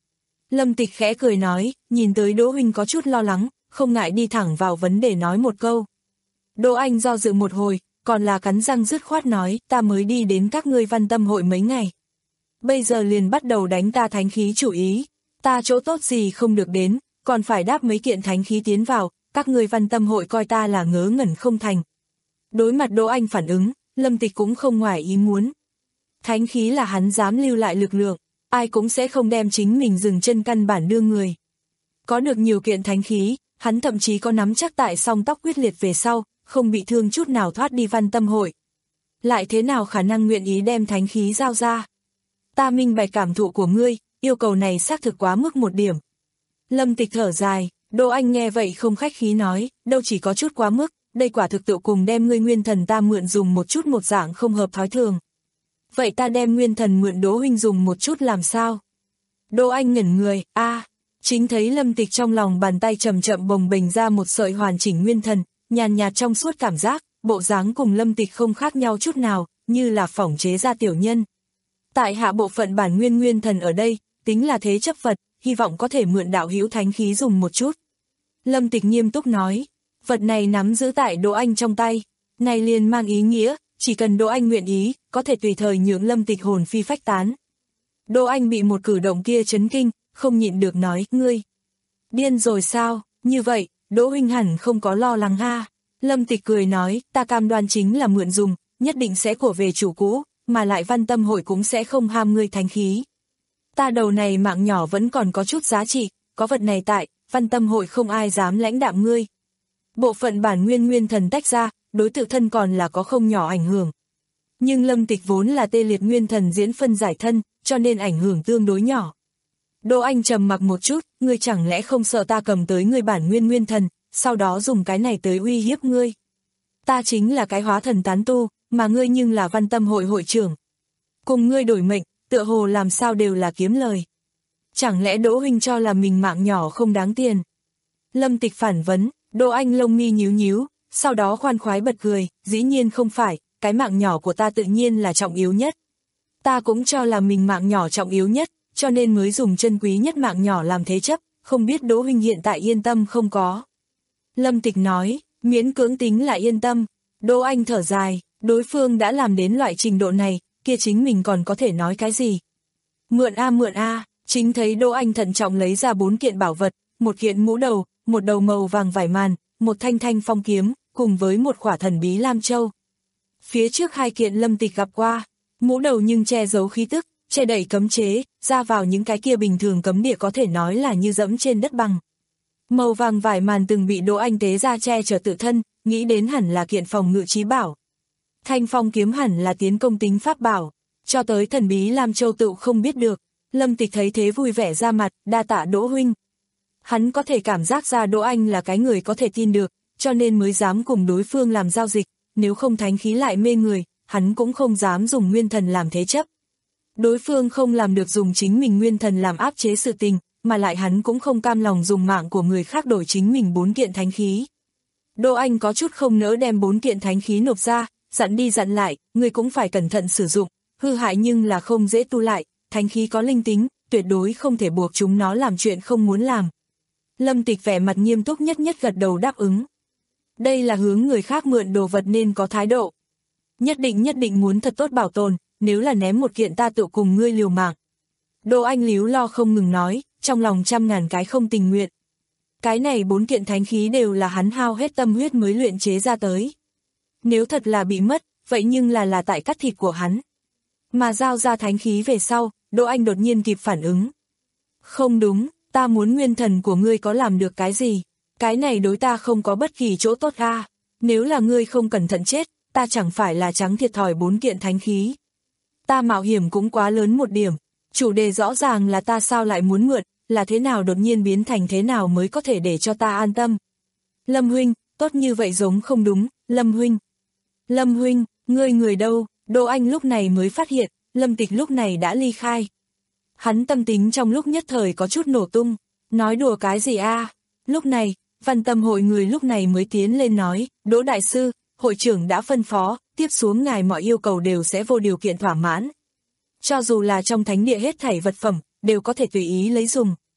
Lâm Tịch khẽ cười nói, nhìn tới Đỗ huynh có chút lo lắng, không ngại đi thẳng vào vấn đề nói một câu. Đỗ Anh do dự một hồi, còn là cắn răng dứt khoát nói, ta mới đi đến các ngươi Văn Tâm hội mấy ngày. Bây giờ liền bắt đầu đánh ta thánh khí chủ ý, ta chỗ tốt gì không được đến, còn phải đáp mấy kiện thánh khí tiến vào, các ngươi Văn Tâm hội coi ta là ngớ ngẩn không thành. Đối mặt Đỗ Anh phản ứng, Lâm Tịch cũng không ngoài ý muốn. Thánh khí là hắn dám lưu lại lực lượng, ai cũng sẽ không đem chính mình dừng chân căn bản đưa người. Có được nhiều kiện thánh khí, hắn thậm chí có nắm chắc tại song tóc quyết liệt về sau, không bị thương chút nào thoát đi Văn Tâm hội. Lại thế nào khả năng nguyện ý đem thánh khí giao ra? Ta minh bạch cảm thụ của ngươi, yêu cầu này xác thực quá mức một điểm. Lâm Tịch thở dài, Đỗ Anh nghe vậy không khách khí nói, đâu chỉ có chút quá mức, đây quả thực tự cùng đem ngươi nguyên thần ta mượn dùng một chút một dạng không hợp thói thường. Vậy ta đem nguyên thần mượn Đỗ huynh dùng một chút làm sao? Đỗ Anh ngẩn người, a, à, chính thấy Lâm Tịch trong lòng bàn tay chậm chậm bồng bềnh ra một sợi hoàn chỉnh nguyên thần, nhàn nhạt trong suốt cảm giác, bộ dáng cùng Lâm Tịch không khác nhau chút nào, như là phỏng chế ra tiểu nhân. Tại hạ bộ phận bản nguyên nguyên thần ở đây, tính là thế chấp vật, hy vọng có thể mượn đạo hữu thánh khí dùng một chút. Lâm Tịch nghiêm túc nói, vật này nắm giữ tại Đỗ Anh trong tay, này liền mang ý nghĩa, chỉ cần Đỗ Anh nguyện ý, có thể tùy thời nhượng Lâm Tịch hồn phi phách tán. Đỗ Anh bị một cử động kia chấn kinh, không nhịn được nói, ngươi, điên rồi sao, như vậy, Đỗ huynh hẳn không có lo lắng ha. Lâm Tịch cười nói, ta cam đoan chính là mượn dùng, nhất định sẽ của về chủ cũ, mà lại Văn Tâm hội cũng sẽ không ham ngươi thánh khí. Ta đầu này mạng nhỏ vẫn còn có chút giá trị, có vật này tại, Văn Tâm hội không ai dám lãnh đạm ngươi. Bộ phận bản nguyên nguyên thần tách ra, đối tự thân còn là có không nhỏ ảnh hưởng. Nhưng Lâm Tịch vốn là tê liệt nguyên thần diễn phân giải thân, cho nên ảnh hưởng tương đối nhỏ. Đỗ Anh trầm mặc một chút, ngươi chẳng lẽ không sợ ta cầm tới ngươi bản nguyên nguyên thần, sau đó dùng cái này tới uy hiếp ngươi. Ta chính là cái hóa thần tán tu, mà ngươi nhưng là Văn Tâm hội hội trưởng. Cùng ngươi đổi mệnh, tựa hồ làm sao đều là kiếm lời. Chẳng lẽ Đỗ huynh cho là mình mạng nhỏ không đáng tiền? Lâm Tịch phản vấn, Đỗ Anh lông mi nhíu nhíu, sau đó khoan khoái bật cười, dĩ nhiên không phải, cái mạng nhỏ của ta tự nhiên là trọng yếu nhất. Ta cũng cho là mình mạng nhỏ trọng yếu nhất, cho nên mới dùng chân quý nhất mạng nhỏ làm thế chấp, không biết Đỗ huynh hiện tại yên tâm không có. Lâm Tịch nói, miễn cưỡng tính là yên tâm. Đỗ Anh thở dài, đối phương đã làm đến loại trình độ này, kia chính mình còn có thể nói cái gì. Mượn a mượn a, chính thấy Đỗ Anh thận trọng lấy ra bốn kiện bảo vật, một kiện mũ đầu, một đầu màu vàng vải màn, một thanh thanh phong kiếm, cùng với một khỏa thần bí Lam Châu. Phía trước hai kiện Lâm Tịch gặp qua, mũ đầu nhưng che giấu khí tức, che đẩy cấm chế, ra vào những cái kia bình thường cấm địa có thể nói là như dẫm trên đất bằng. Màu vàng vải màn từng bị Đỗ Anh tế ra che chở tự thân, nghĩ đến hẳn là kiện phòng ngự trí bảo. Thanh phong kiếm hẳn là tiến công tính pháp bảo, cho tới thần bí Lam Châu tự không biết được. Lâm Tịch thấy thế vui vẻ ra mặt, đa tạ Đỗ huynh. Hắn có thể cảm giác ra Đỗ Anh là cái người có thể tin được, cho nên mới dám cùng đối phương làm giao dịch, nếu không thánh khí lại mê người, hắn cũng không dám dùng nguyên thần làm thế chấp. Đối phương không làm được dùng chính mình nguyên thần làm áp chế sự tình, mà lại hắn cũng không cam lòng dùng mạng của người khác đổi chính mình bốn kiện thánh khí. Đỗ Anh có chút không nỡ đem bốn kiện thánh khí nộp ra, dặn đi dặn lại, người cũng phải cẩn thận sử dụng, hư hại nhưng là không dễ tu lại, thánh khí có linh tính, tuyệt đối không thể buộc chúng nó làm chuyện không muốn làm. Lâm Tịch vẻ mặt nghiêm túc nhất nhất gật đầu đáp ứng. Đây là hướng người khác mượn đồ vật nên có thái độ. Nhất định nhất định muốn thật tốt bảo tồn, nếu là ném một kiện ta tự cùng ngươi liều mạng. Đỗ Anh líu lo không ngừng nói, trong lòng trăm ngàn cái không tình nguyện. Cái này bốn kiện thánh khí đều là hắn hao hết tâm huyết mới luyện chế ra tới. Nếu thật là bị mất, vậy nhưng là là tại cắt thịt của hắn. Mà giao ra thánh khí về sau, Đỗ Anh đột nhiên kịp phản ứng. Không đúng, ta muốn nguyên thần của ngươi có làm được cái gì? Cái này đối ta không có bất kỳ chỗ tốt a. À. Nếu là ngươi không cẩn thận chết, ta chẳng phải là trắng thiệt thòi bốn kiện thánh khí. Ta mạo hiểm cũng quá lớn một điểm. Chủ đề rõ ràng là ta sao lại muốn mượn, là thế nào đột nhiên biến thành thế nào mới có thể để cho ta an tâm. Lâm huynh, tốt như vậy giống không đúng, Lâm huynh. Lâm huynh, ngươi người đâu? Đỗ Anh lúc này mới phát hiện, Lâm Tịch lúc này đã ly khai. Hắn tâm tính trong lúc nhất thời có chút nổ tung, nói đùa cái gì a? À? Lúc này, Văn Tâm hội người lúc này mới tiến lên nói, Đỗ đại sư, hội trưởng đã phân phó, tiếp xuống ngài mọi yêu cầu đều sẽ vô điều kiện thỏa mãn. Cho dù là trong thánh địa hết thảy vật phẩm, đều có thể tùy ý lấy dùng.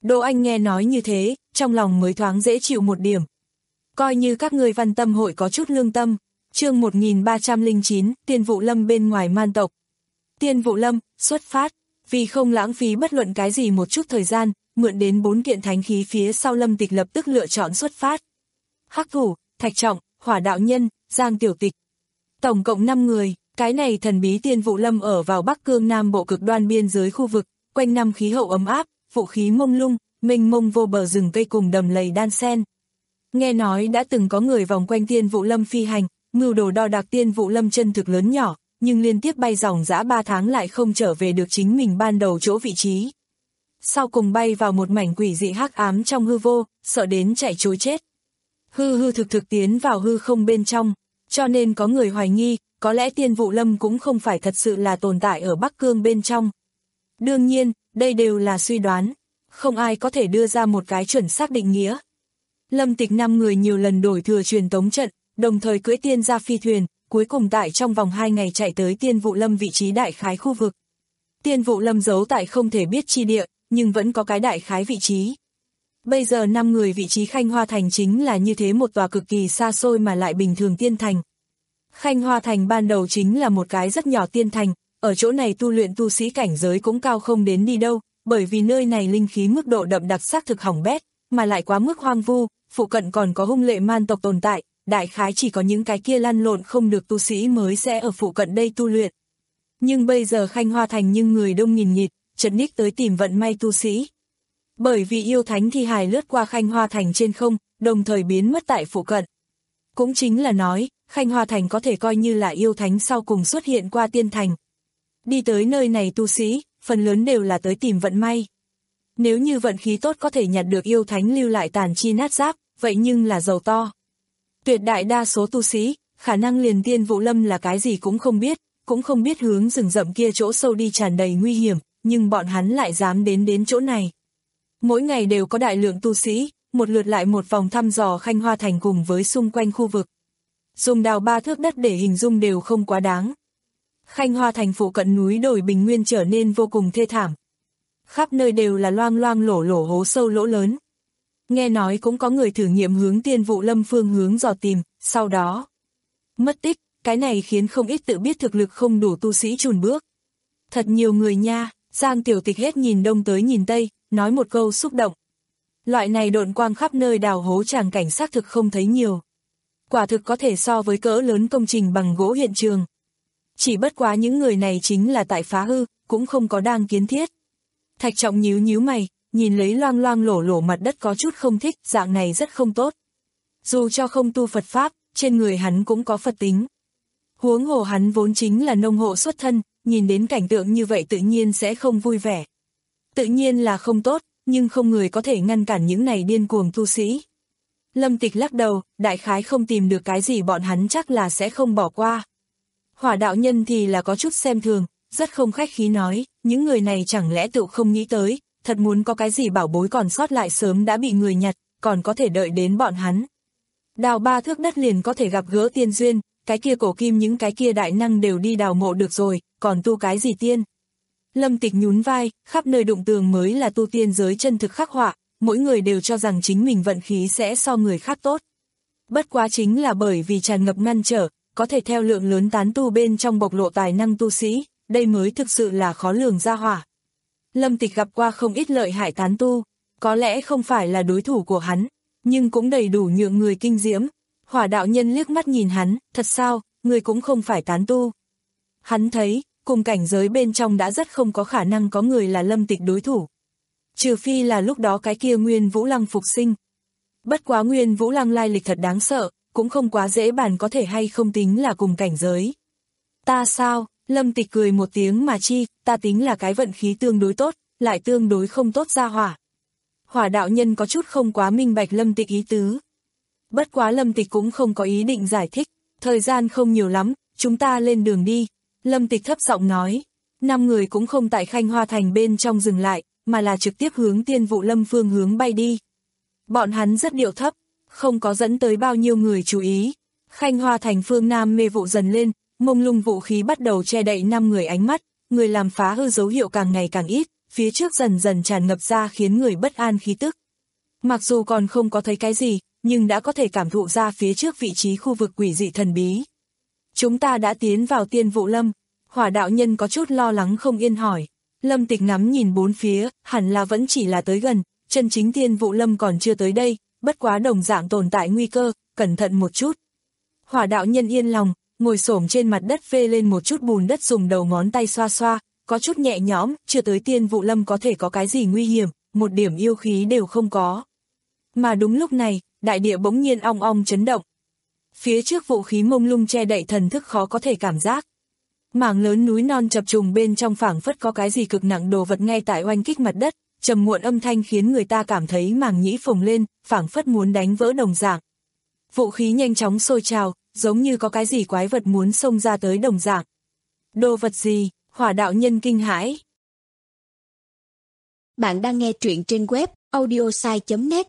Đỗ Anh nghe nói như thế, trong lòng mới thoáng dễ chịu một điểm. Coi như các người Văn Tâm hội có chút lương tâm. Chương một nghìn ba trăm lẻ chín, Tiên Vụ Lâm bên ngoài man tộc. Tiên Vụ Lâm, xuất phát. Vì không lãng phí bất luận cái gì một chút thời gian, mượn đến bốn kiện thánh khí phía sau Lâm Tịch lập tức lựa chọn xuất phát. Hắc Thủ, Thạch Trọng, Hỏa Đạo Nhân, Giang Tiểu Tịch. Tổng cộng năm người, cái này thần bí Tiên Vụ Lâm ở vào Bắc Cương Nam Bộ cực đoan biên giới khu vực, quanh năm khí hậu ấm áp, vũ khí mông lung, mênh mông vô bờ rừng cây cùng đầm lầy đan sen. Nghe nói đã từng có người vòng quanh Tiên Vụ Lâm phi hành, mưu đồ đo đạc Tiên Vụ Lâm chân thực lớn nhỏ, nhưng liên tiếp bay dòng dã ba tháng lại không trở về được chính mình ban đầu chỗ vị trí. Sau cùng bay vào một mảnh quỷ dị hắc ám trong hư vô, sợ đến chạy trối chết. Hư hư thực thực tiến vào hư không bên trong, cho nên có người hoài nghi, có lẽ Tiên Vụ Lâm cũng không phải thật sự là tồn tại ở Bắc Cương bên trong. Đương nhiên, đây đều là suy đoán, không ai có thể đưa ra một cái chuẩn xác định nghĩa. Lâm Tịch năm người nhiều lần đổi thừa truyền tống trận, đồng thời cưỡi tiên ra phi thuyền, cuối cùng tại trong vòng hai ngày chạy tới Tiên Vụ Lâm vị trí đại khái khu vực. Tiên Vụ Lâm giấu tại không thể biết chi địa, nhưng vẫn có cái đại khái vị trí. Bây giờ năm người vị trí Khanh Hoa Thành chính là như thế một tòa cực kỳ xa xôi mà lại bình thường tiên thành. Khanh Hoa Thành ban đầu chính là một cái rất nhỏ tiên thành, ở chỗ này tu luyện tu sĩ cảnh giới cũng cao không đến đi đâu, bởi vì nơi này linh khí mức độ đậm đặc xác thực hỏng bét, mà lại quá mức hoang vu, phụ cận còn có hung lệ man tộc tồn tại, đại khái chỉ có những cái kia lăn lộn không được tu sĩ mới sẽ ở phụ cận đây tu luyện. Nhưng bây giờ Khanh Hoa Thành nhưng người đông nghìn nghịt, chật ních tới tìm vận may tu sĩ. Bởi vì yêu thánh thi hài lướt qua Khanh Hoa Thành trên không, đồng thời biến mất tại phụ cận. Cũng chính là nói, Khanh Hoa Thành có thể coi như là yêu thánh sau cùng xuất hiện qua tiên thành. Đi tới nơi này tu sĩ, phần lớn đều là tới tìm vận may. Nếu như vận khí tốt có thể nhặt được yêu thánh lưu lại tàn chi nát giáp, vậy nhưng là giàu to. Tuyệt đại đa số tu sĩ, khả năng liền Tiên Vụ Lâm là cái gì cũng không biết, cũng không biết hướng rừng rậm kia chỗ sâu đi tràn đầy nguy hiểm, nhưng bọn hắn lại dám đến đến chỗ này. Mỗi ngày đều có đại lượng tu sĩ, một lượt lại một vòng thăm dò Khanh Hoa Thành cùng với xung quanh khu vực. Dùng đào ba thước đất để hình dung đều không quá đáng. Khanh Hoa Thành phụ cận núi đồi bình nguyên trở nên vô cùng thê thảm. Khắp nơi đều là loang loang lổ lổ hố sâu lỗ lớn. Nghe nói cũng có người thử nghiệm hướng Tiên Vụ Lâm phương hướng dò tìm, sau đó mất tích, cái này khiến không ít tự biết thực lực không đủ tu sĩ chùn bước. Thật nhiều người nha, Giang Tiểu Tịch hết nhìn đông tới nhìn tây, nói một câu xúc động. Loại này độn quang khắp nơi đào hố tràng cảnh xác thực không thấy nhiều. Quả thực có thể so với cỡ lớn công trình bằng gỗ hiện trường. Chỉ bất quá những người này chính là tại phá hư, cũng không có đang kiến thiết. Thạch Trọng nhíu nhíu mày, nhìn lấy loang loang lổ lổ mặt đất có chút không thích, dạng này rất không tốt. Dù cho không tu Phật Pháp, trên người hắn cũng có Phật tính. Huống hồ hắn vốn chính là nông hộ xuất thân, nhìn đến cảnh tượng như vậy tự nhiên sẽ không vui vẻ. Tự nhiên là không tốt, nhưng không người có thể ngăn cản những này điên cuồng tu sĩ. Lâm Tịch lắc đầu, đại khái không tìm được cái gì bọn hắn chắc là sẽ không bỏ qua. Hỏa Đạo Nhân thì là có chút xem thường, rất không khách khí nói, những người này chẳng lẽ tự không nghĩ tới, thật muốn có cái gì bảo bối còn sót lại sớm đã bị người nhặt, còn có thể đợi đến bọn hắn. Đào ba thước đất liền có thể gặp gỡ tiên duyên, cái kia cổ kim những cái kia đại năng đều đi đào mộ được rồi, còn tu cái gì tiên. Lâm Tịch nhún vai, khắp nơi đụng tường mới là tu tiên giới chân thực khắc họa, mỗi người đều cho rằng chính mình vận khí sẽ so người khác tốt. Bất quá chính là bởi vì tràn ngập ngăn trở, có thể theo lượng lớn tán tu bên trong bộc lộ tài năng tu sĩ, đây mới thực sự là khó lường ra hỏa. Lâm Tịch gặp qua không ít lợi hại tán tu, có lẽ không phải là đối thủ của hắn, nhưng cũng đầy đủ nhượng người kinh diễm. Hỏa Đạo Nhân liếc mắt nhìn hắn, thật sao, người cũng không phải tán tu. Hắn thấy, cùng cảnh giới bên trong đã rất không có khả năng có người là Lâm Tịch đối thủ. Trừ phi là lúc đó cái kia Nguyên Vũ Lăng phục sinh. Bất quá Nguyên Vũ Lăng lai lịch thật đáng sợ, cũng không quá dễ bàn có thể hay không tính là cùng cảnh giới. Ta sao, Lâm Tịch cười một tiếng mà chi, ta tính là cái vận khí tương đối tốt, lại tương đối không tốt ra hỏa. Hỏa Đạo Nhân có chút không quá minh bạch Lâm Tịch ý tứ. Bất quá Lâm Tịch cũng không có ý định giải thích, thời gian không nhiều lắm, chúng ta lên đường đi. Lâm Tịch thấp giọng nói, năm người cũng không tại Khanh Hoa Thành bên trong dừng lại, mà là trực tiếp hướng Tiên Vụ Lâm phương hướng bay đi. Bọn hắn rất điệu thấp, không có dẫn tới bao nhiêu người chú ý. Khanh Hoa Thành phương Nam mê vụ dần lên, mông lung vũ khí bắt đầu che đậy năm người ánh mắt, người làm phá hư dấu hiệu càng ngày càng ít, phía trước dần dần tràn ngập ra khiến người bất an khí tức. Mặc dù còn không có thấy cái gì, nhưng đã có thể cảm thụ ra phía trước vị trí khu vực quỷ dị thần bí. Chúng ta đã tiến vào Tiên Vụ Lâm, Hỏa đạo nhân có chút lo lắng không yên hỏi. Lâm Tịch ngắm nhìn bốn phía, hẳn là vẫn chỉ là tới gần, chân chính Tiên Vụ Lâm còn chưa tới đây, bất quá đồng dạng tồn tại nguy cơ, cẩn thận một chút. Hỏa đạo nhân yên lòng, ngồi xổm trên mặt đất phê lên một chút bùn đất dùng đầu ngón tay xoa xoa, có chút nhẹ nhõm, chưa tới Tiên Vụ Lâm có thể có cái gì nguy hiểm, một điểm yêu khí đều không có. Mà đúng lúc này, đại địa bỗng nhiên ong ong chấn động. Phía trước vũ khí mông lung che đậy thần thức khó có thể cảm giác. Mảng lớn núi non chập trùng bên trong phảng phất có cái gì cực nặng đồ vật ngay tại oanh kích mặt đất, trầm muộn âm thanh khiến người ta cảm thấy màng nhĩ phồng lên, phảng phất muốn đánh vỡ đồng dạng. Vũ khí nhanh chóng sôi trào, giống như có cái gì quái vật muốn xông ra tới đồng dạng. Đồ vật gì? Hỏa đạo nhân kinh hãi. Bạn đang nghe truyện trên web audiosai chấm net.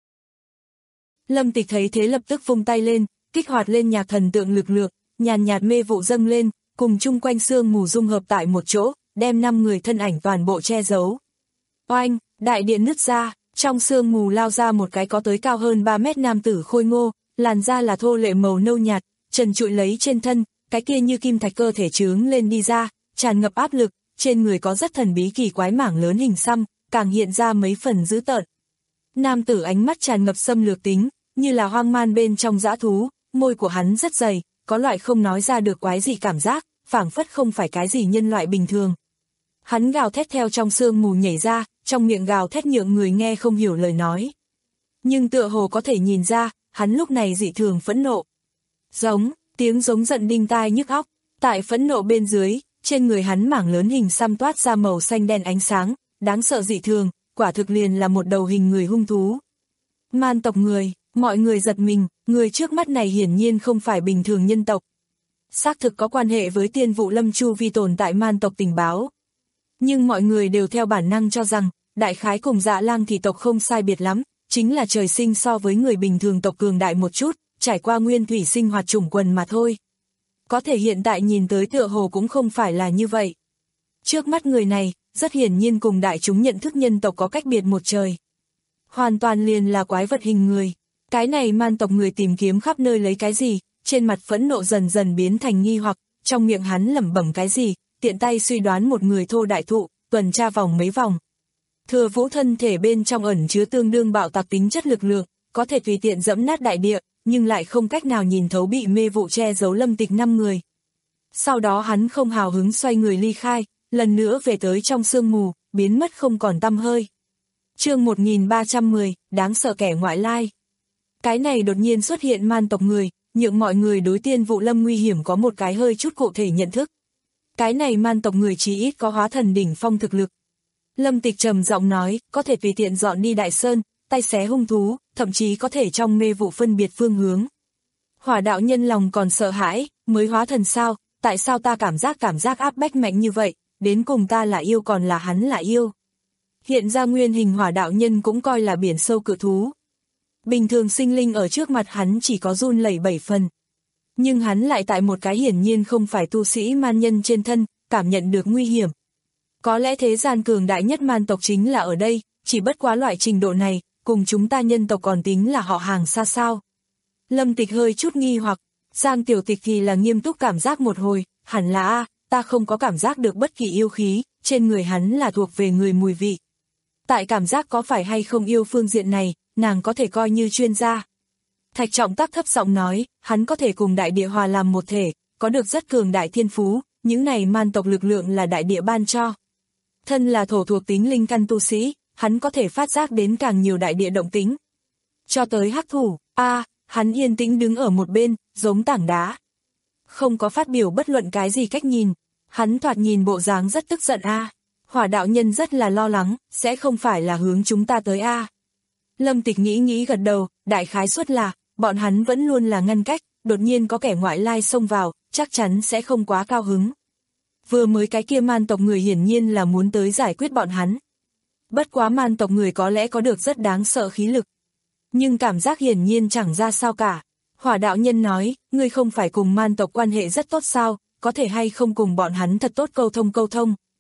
Lâm Tịch thấy thế lập tức vung tay lên, kích hoạt lên nhạc thần tượng lực lượng, nhàn nhạt mê vụ dâng lên, cùng chung quanh sương mù dung hợp tại một chỗ, đem năm người thân ảnh toàn bộ che giấu. Oanh, đại điện nứt ra, trong sương mù lao ra một cái có tới cao hơn ba mét nam tử khôi ngô, làn da là thô lệ màu nâu nhạt, trần trụi lấy trên thân, cái kia như kim thạch cơ thể trướng lên đi ra, tràn ngập áp lực, trên người có rất thần bí kỳ quái mảng lớn hình xăm, càng hiện ra mấy phần dữ tợn. Nam tử ánh mắt tràn ngập xâm lược tính, như là hoang man bên trong dã thú, môi của hắn rất dày, có loại không nói ra được quái gì cảm giác, phảng phất không phải cái gì nhân loại bình thường. Hắn gào thét theo trong sương mù nhảy ra, trong miệng gào thét nhượng người nghe không hiểu lời nói. Nhưng tựa hồ có thể nhìn ra, hắn lúc này dị thường phẫn nộ. Giống, tiếng giống giận đinh tai nhức óc, tại phẫn nộ bên dưới, trên người hắn mảng lớn hình xăm toát ra màu xanh đen ánh sáng, đáng sợ dị thường, quả thực liền là một đầu hình người hung thú. Man tộc người, mọi người giật mình, người trước mắt này hiển nhiên không phải bình thường nhân tộc. Xác thực có quan hệ với Tiên Vụ Lâm chu vi tồn tại man tộc tình báo. Nhưng mọi người đều theo bản năng cho rằng, đại khái cùng Dạ Lang thị tộc không sai biệt lắm, chính là trời sinh so với người bình thường tộc cường đại một chút, trải qua nguyên thủy sinh hoạt chủng quần mà thôi. Có thể hiện tại nhìn tới tựa hồ cũng không phải là như vậy. Trước mắt người này, rất hiển nhiên cùng đại chúng nhận thức nhân tộc có cách biệt một trời. Hoàn toàn liền là quái vật hình người. Cái này man tộc người tìm kiếm khắp nơi lấy cái gì, trên mặt phẫn nộ dần dần biến thành nghi hoặc, trong miệng hắn lẩm bẩm cái gì, tiện tay suy đoán một người thô đại thụ, tuần tra vòng mấy vòng. Thừa vũ thân thể bên trong ẩn chứa tương đương bạo tạc tính chất lực lượng, có thể tùy tiện dẫm nát đại địa, nhưng lại không cách nào nhìn thấu bị mê vụ che giấu Lâm Tịch năm người. Sau đó hắn không hào hứng xoay người ly khai, lần nữa về tới trong sương mù, biến mất không còn tăm hơi. Chương một nghìn ba trăm mười, đáng sợ kẻ ngoại lai. Cái này đột nhiên xuất hiện man tộc người, nhượng mọi người đối Tiên Vụ Lâm nguy hiểm có một cái hơi chút cụ thể nhận thức. Cái này man tộc người chí ít có hóa thần đỉnh phong thực lực. Lâm Tịch trầm giọng nói, có thể tùy tiện dọn đi Đại Sơn, tay xé hung thú, thậm chí có thể trong mê vụ phân biệt phương hướng. Hỏa đạo nhân lòng còn sợ hãi, mới hóa thần sao, tại sao ta cảm giác cảm giác áp bách mạnh như vậy, đến cùng ta là yêu còn là hắn là yêu. Hiện ra nguyên hình hỏa đạo nhân cũng coi là biển sâu cự thú. Bình thường sinh linh ở trước mặt hắn chỉ có run lẩy bẩy phần. Nhưng hắn lại tại một cái hiển nhiên không phải tu sĩ man nhân trên thân, cảm nhận được nguy hiểm. Có lẽ thế gian cường đại nhất man tộc chính là ở đây, chỉ bất quá loại trình độ này, cùng chúng ta nhân tộc còn tính là họ hàng xa sao. Lâm Tịch hơi chút nghi hoặc, Giang Tiểu Tịch thì là nghiêm túc cảm giác một hồi, hẳn là a, ta không có cảm giác được bất kỳ yêu khí, trên người hắn là thuộc về người mùi vị. Tại cảm giác có phải hay không yêu phương diện này, nàng có thể coi như chuyên gia. Thạch Trọng Tác thấp giọng nói, hắn có thể cùng đại địa hòa làm một thể, có được rất cường đại thiên phú, những này man tộc lực lượng là đại địa ban cho. Thân là thổ thuộc tính linh căn tu sĩ, hắn có thể phát giác đến càng nhiều đại địa động tính. Cho tới hắc thủ, a, hắn yên tĩnh đứng ở một bên, giống tảng đá. Không có phát biểu bất luận cái gì cách nhìn, hắn thoạt nhìn bộ dáng rất tức giận a. Hỏa đạo nhân rất là lo lắng, sẽ không phải là hướng chúng ta tới a. Lâm Tịch nghĩ nghĩ gật đầu, đại khái suất là, bọn hắn vẫn luôn là ngăn cách, đột nhiên có kẻ ngoại lai xông vào, chắc chắn sẽ không quá cao hứng. Vừa mới cái kia man tộc người hiển nhiên là muốn tới giải quyết bọn hắn. Bất quá man tộc người có lẽ có được rất đáng sợ khí lực. Nhưng cảm giác hiển nhiên chẳng ra sao cả. Hỏa đạo nhân nói, ngươi không phải cùng man tộc quan hệ rất tốt sao, có thể hay không cùng bọn hắn thật tốt câu thông câu thông.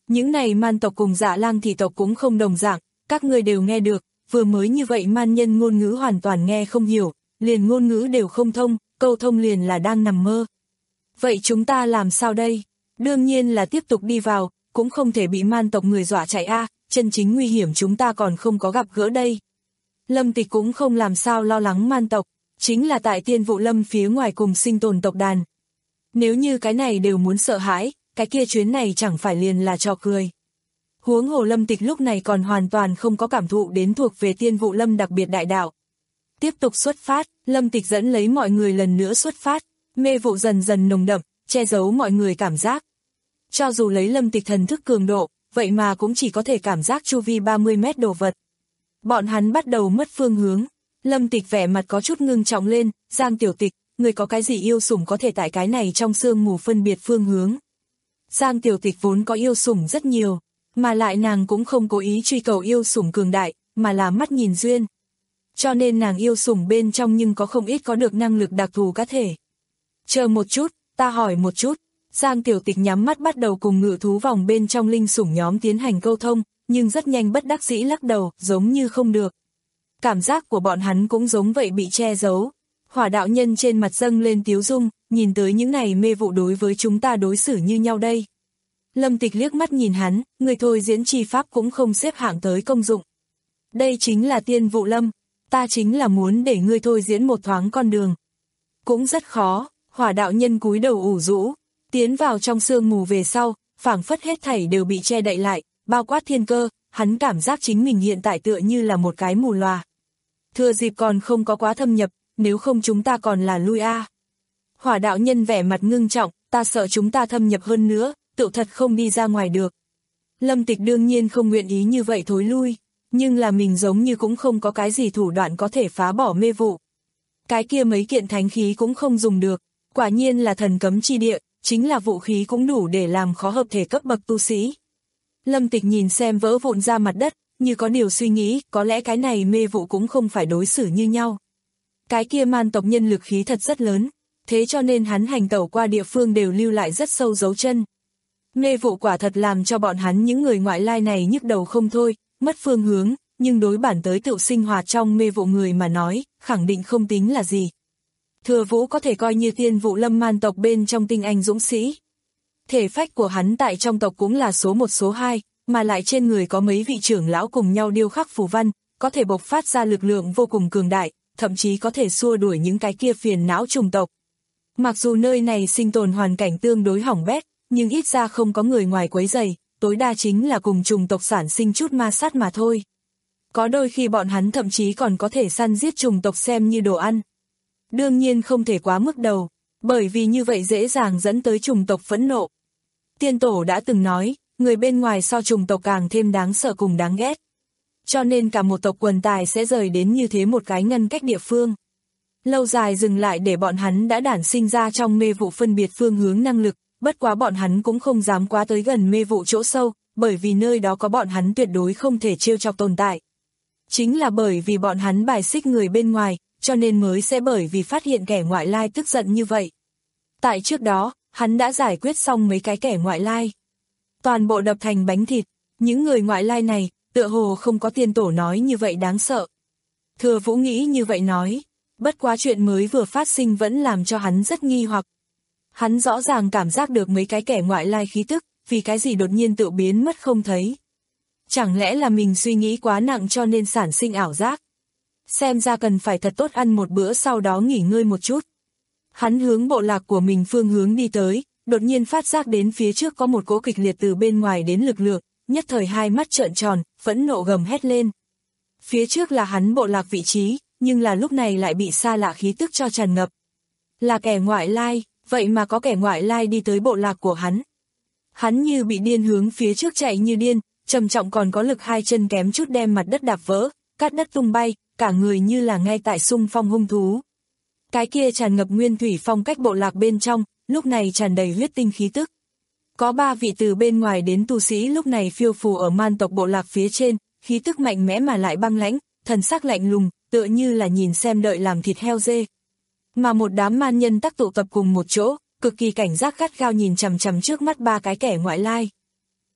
Những này man tộc cùng Dạ Lang thị tộc cũng không đồng dạng, các ngươi đều nghe được, vừa mới như vậy man nhân ngôn ngữ hoàn toàn nghe không hiểu, liền ngôn ngữ đều không thông, câu thông liền là đang nằm mơ. Vậy chúng ta làm sao đây? Đương nhiên là tiếp tục đi vào, cũng không thể bị man tộc người dọa chạy a, chân chính nguy hiểm chúng ta còn không có gặp gỡ đây. Lâm Tịch cũng không làm sao lo lắng man tộc, chính là tại Tiên Vụ Lâm phía ngoài cùng sinh tồn tộc đàn. Nếu như cái này đều muốn sợ hãi, cái kia chuyến này chẳng phải liền là trò cười. Huống hồ Lâm Tịch lúc này còn hoàn toàn không có cảm thụ đến thuộc về Tiên Vụ Lâm đặc biệt đại đạo. Tiếp tục xuất phát, Lâm Tịch dẫn lấy mọi người lần nữa xuất phát, mê vụ dần dần nồng đậm, che giấu mọi người cảm giác. Cho dù lấy Lâm Tịch thần thức cường độ, vậy mà cũng chỉ có thể cảm giác chu vi ba mươi mét đồ vật. Bọn hắn bắt đầu mất phương hướng, Lâm Tịch vẻ mặt có chút ngưng trọng lên, Giang Tiểu Tịch, người có cái gì yêu sủng có thể tại cái này trong sương mù phân biệt phương hướng. Giang Tiểu Tịch vốn có yêu sủng rất nhiều, mà lại nàng cũng không cố ý truy cầu yêu sủng cường đại, mà là mắt nhìn duyên. Cho nên nàng yêu sủng bên trong nhưng có không ít có được năng lực đặc thù cá thể. Chờ một chút, ta hỏi một chút, Giang Tiểu Tịch nhắm mắt bắt đầu cùng ngự thú vòng bên trong linh sủng nhóm tiến hành câu thông, nhưng rất nhanh bất đắc dĩ lắc đầu, giống như không được. Cảm giác của bọn hắn cũng giống vậy bị che giấu. Hỏa đạo nhân trên mặt dâng lên tiếu dung, nhìn tới những này mê vụ đối với chúng ta đối xử như nhau đây. Lâm Tịch liếc mắt nhìn hắn, người thôi diễn chi pháp cũng không xếp hạng tới công dụng. Đây chính là Tiên Vụ Lâm, ta chính là muốn để ngươi thôi diễn một thoáng con đường. Cũng rất khó, hỏa đạo nhân cúi đầu ủ rũ, tiến vào trong sương mù về sau, phảng phất hết thảy đều bị che đậy lại, bao quát thiên cơ, hắn cảm giác chính mình hiện tại tựa như là một cái mù lòa. Thừa dịp còn không có quá thâm nhập, nếu không chúng ta còn là lui a. Hỏa đạo nhân vẻ mặt ngưng trọng, ta sợ chúng ta thâm nhập hơn nữa, tự thật không đi ra ngoài được. Lâm Tịch đương nhiên không nguyện ý như vậy thối lui, nhưng là mình giống như cũng không có cái gì thủ đoạn có thể phá bỏ mê vụ. Cái kia mấy kiện thánh khí cũng không dùng được, quả nhiên là thần cấm chi địa, chính là vũ khí cũng đủ để làm khó hợp thể cấp bậc tu sĩ. Lâm Tịch nhìn xem vỡ vụn ra mặt đất, như có điều suy nghĩ, có lẽ cái này mê vụ cũng không phải đối xử như nhau. Cái kia man tộc nhân lực khí thật rất lớn, thế cho nên hắn hành tẩu qua địa phương đều lưu lại rất sâu dấu chân. Mê vụ quả thật làm cho bọn hắn những người ngoại lai này nhức đầu không thôi, mất phương hướng, nhưng đối bản tới tự sinh hoạt trong mê vụ người mà nói, khẳng định không tính là gì. Thừa Vũ có thể coi như Tiên Vụ Lâm man tộc bên trong tinh anh dũng sĩ. Thể phách của hắn tại trong tộc cũng là số một số hai, mà lại trên người có mấy vị trưởng lão cùng nhau điêu khắc phù văn, có thể bộc phát ra lực lượng vô cùng cường đại, thậm chí có thể xua đuổi những cái kia phiền não trùng tộc. Mặc dù nơi này sinh tồn hoàn cảnh tương đối hỏng bét, nhưng ít ra không có người ngoài quấy rầy, tối đa chính là cùng trùng tộc sản sinh chút ma sát mà thôi. Có đôi khi bọn hắn thậm chí còn có thể săn giết trùng tộc xem như đồ ăn. Đương nhiên không thể quá mức đầu, bởi vì như vậy dễ dàng dẫn tới trùng tộc phẫn nộ. Tiên tổ đã từng nói, người bên ngoài so trùng tộc càng thêm đáng sợ cùng đáng ghét. Cho nên cả một tộc quần tài sẽ rời đến như thế một cái ngăn cách địa phương. Lâu dài dừng lại để bọn hắn đã đản sinh ra trong mê vụ phân biệt phương hướng năng lực, bất quá bọn hắn cũng không dám quá tới gần mê vụ chỗ sâu, bởi vì nơi đó có bọn hắn tuyệt đối không thể trêu chọc tồn tại. Chính là bởi vì bọn hắn bài xích người bên ngoài, cho nên mới sẽ bởi vì phát hiện kẻ ngoại lai tức giận như vậy. Tại trước đó, hắn đã giải quyết xong mấy cái kẻ ngoại lai. Toàn bộ đập thành bánh thịt, những người ngoại lai này, tựa hồ không có tiên tổ nói như vậy đáng sợ. Thừa Vũ nghĩ như vậy nói, bất quá chuyện mới vừa phát sinh vẫn làm cho hắn rất nghi hoặc. Hắn rõ ràng cảm giác được mấy cái kẻ ngoại lai khí tức, vì cái gì đột nhiên tự biến mất không thấy. Chẳng lẽ là mình suy nghĩ quá nặng cho nên sản sinh ảo giác. Xem ra cần phải thật tốt ăn một bữa sau đó nghỉ ngơi một chút. Hắn hướng bộ lạc của mình phương hướng đi tới, đột nhiên phát giác đến phía trước có một cỗ kịch liệt từ bên ngoài đến lực lượng, nhất thời hai mắt trợn tròn, phẫn nộ gầm hét lên. Phía trước là hắn bộ lạc vị trí, nhưng là lúc này lại bị xa lạ khí tức cho tràn ngập. Là kẻ ngoại lai, vậy mà có kẻ ngoại lai đi tới bộ lạc của hắn. Hắn như bị điên hướng phía trước chạy như điên, trầm trọng còn có lực hai chân kém chút đem mặt đất đạp vỡ, cát đất tung bay, cả người như là ngay tại xung phong hung thú. Cái kia tràn ngập nguyên thủy phong cách bộ lạc bên trong, lúc này tràn đầy huyết tinh khí tức. Có ba vị từ bên ngoài đến tu sĩ lúc này phiêu phù ở man tộc bộ lạc phía trên, khí tức mạnh mẽ mà lại băng lãnh, thần sắc lạnh lùng, tựa như là nhìn xem đợi làm thịt heo dê. Mà một đám man nhân tắc tụ tập cùng một chỗ, cực kỳ cảnh giác gắt gao nhìn chằm chằm trước mắt ba cái kẻ ngoại lai.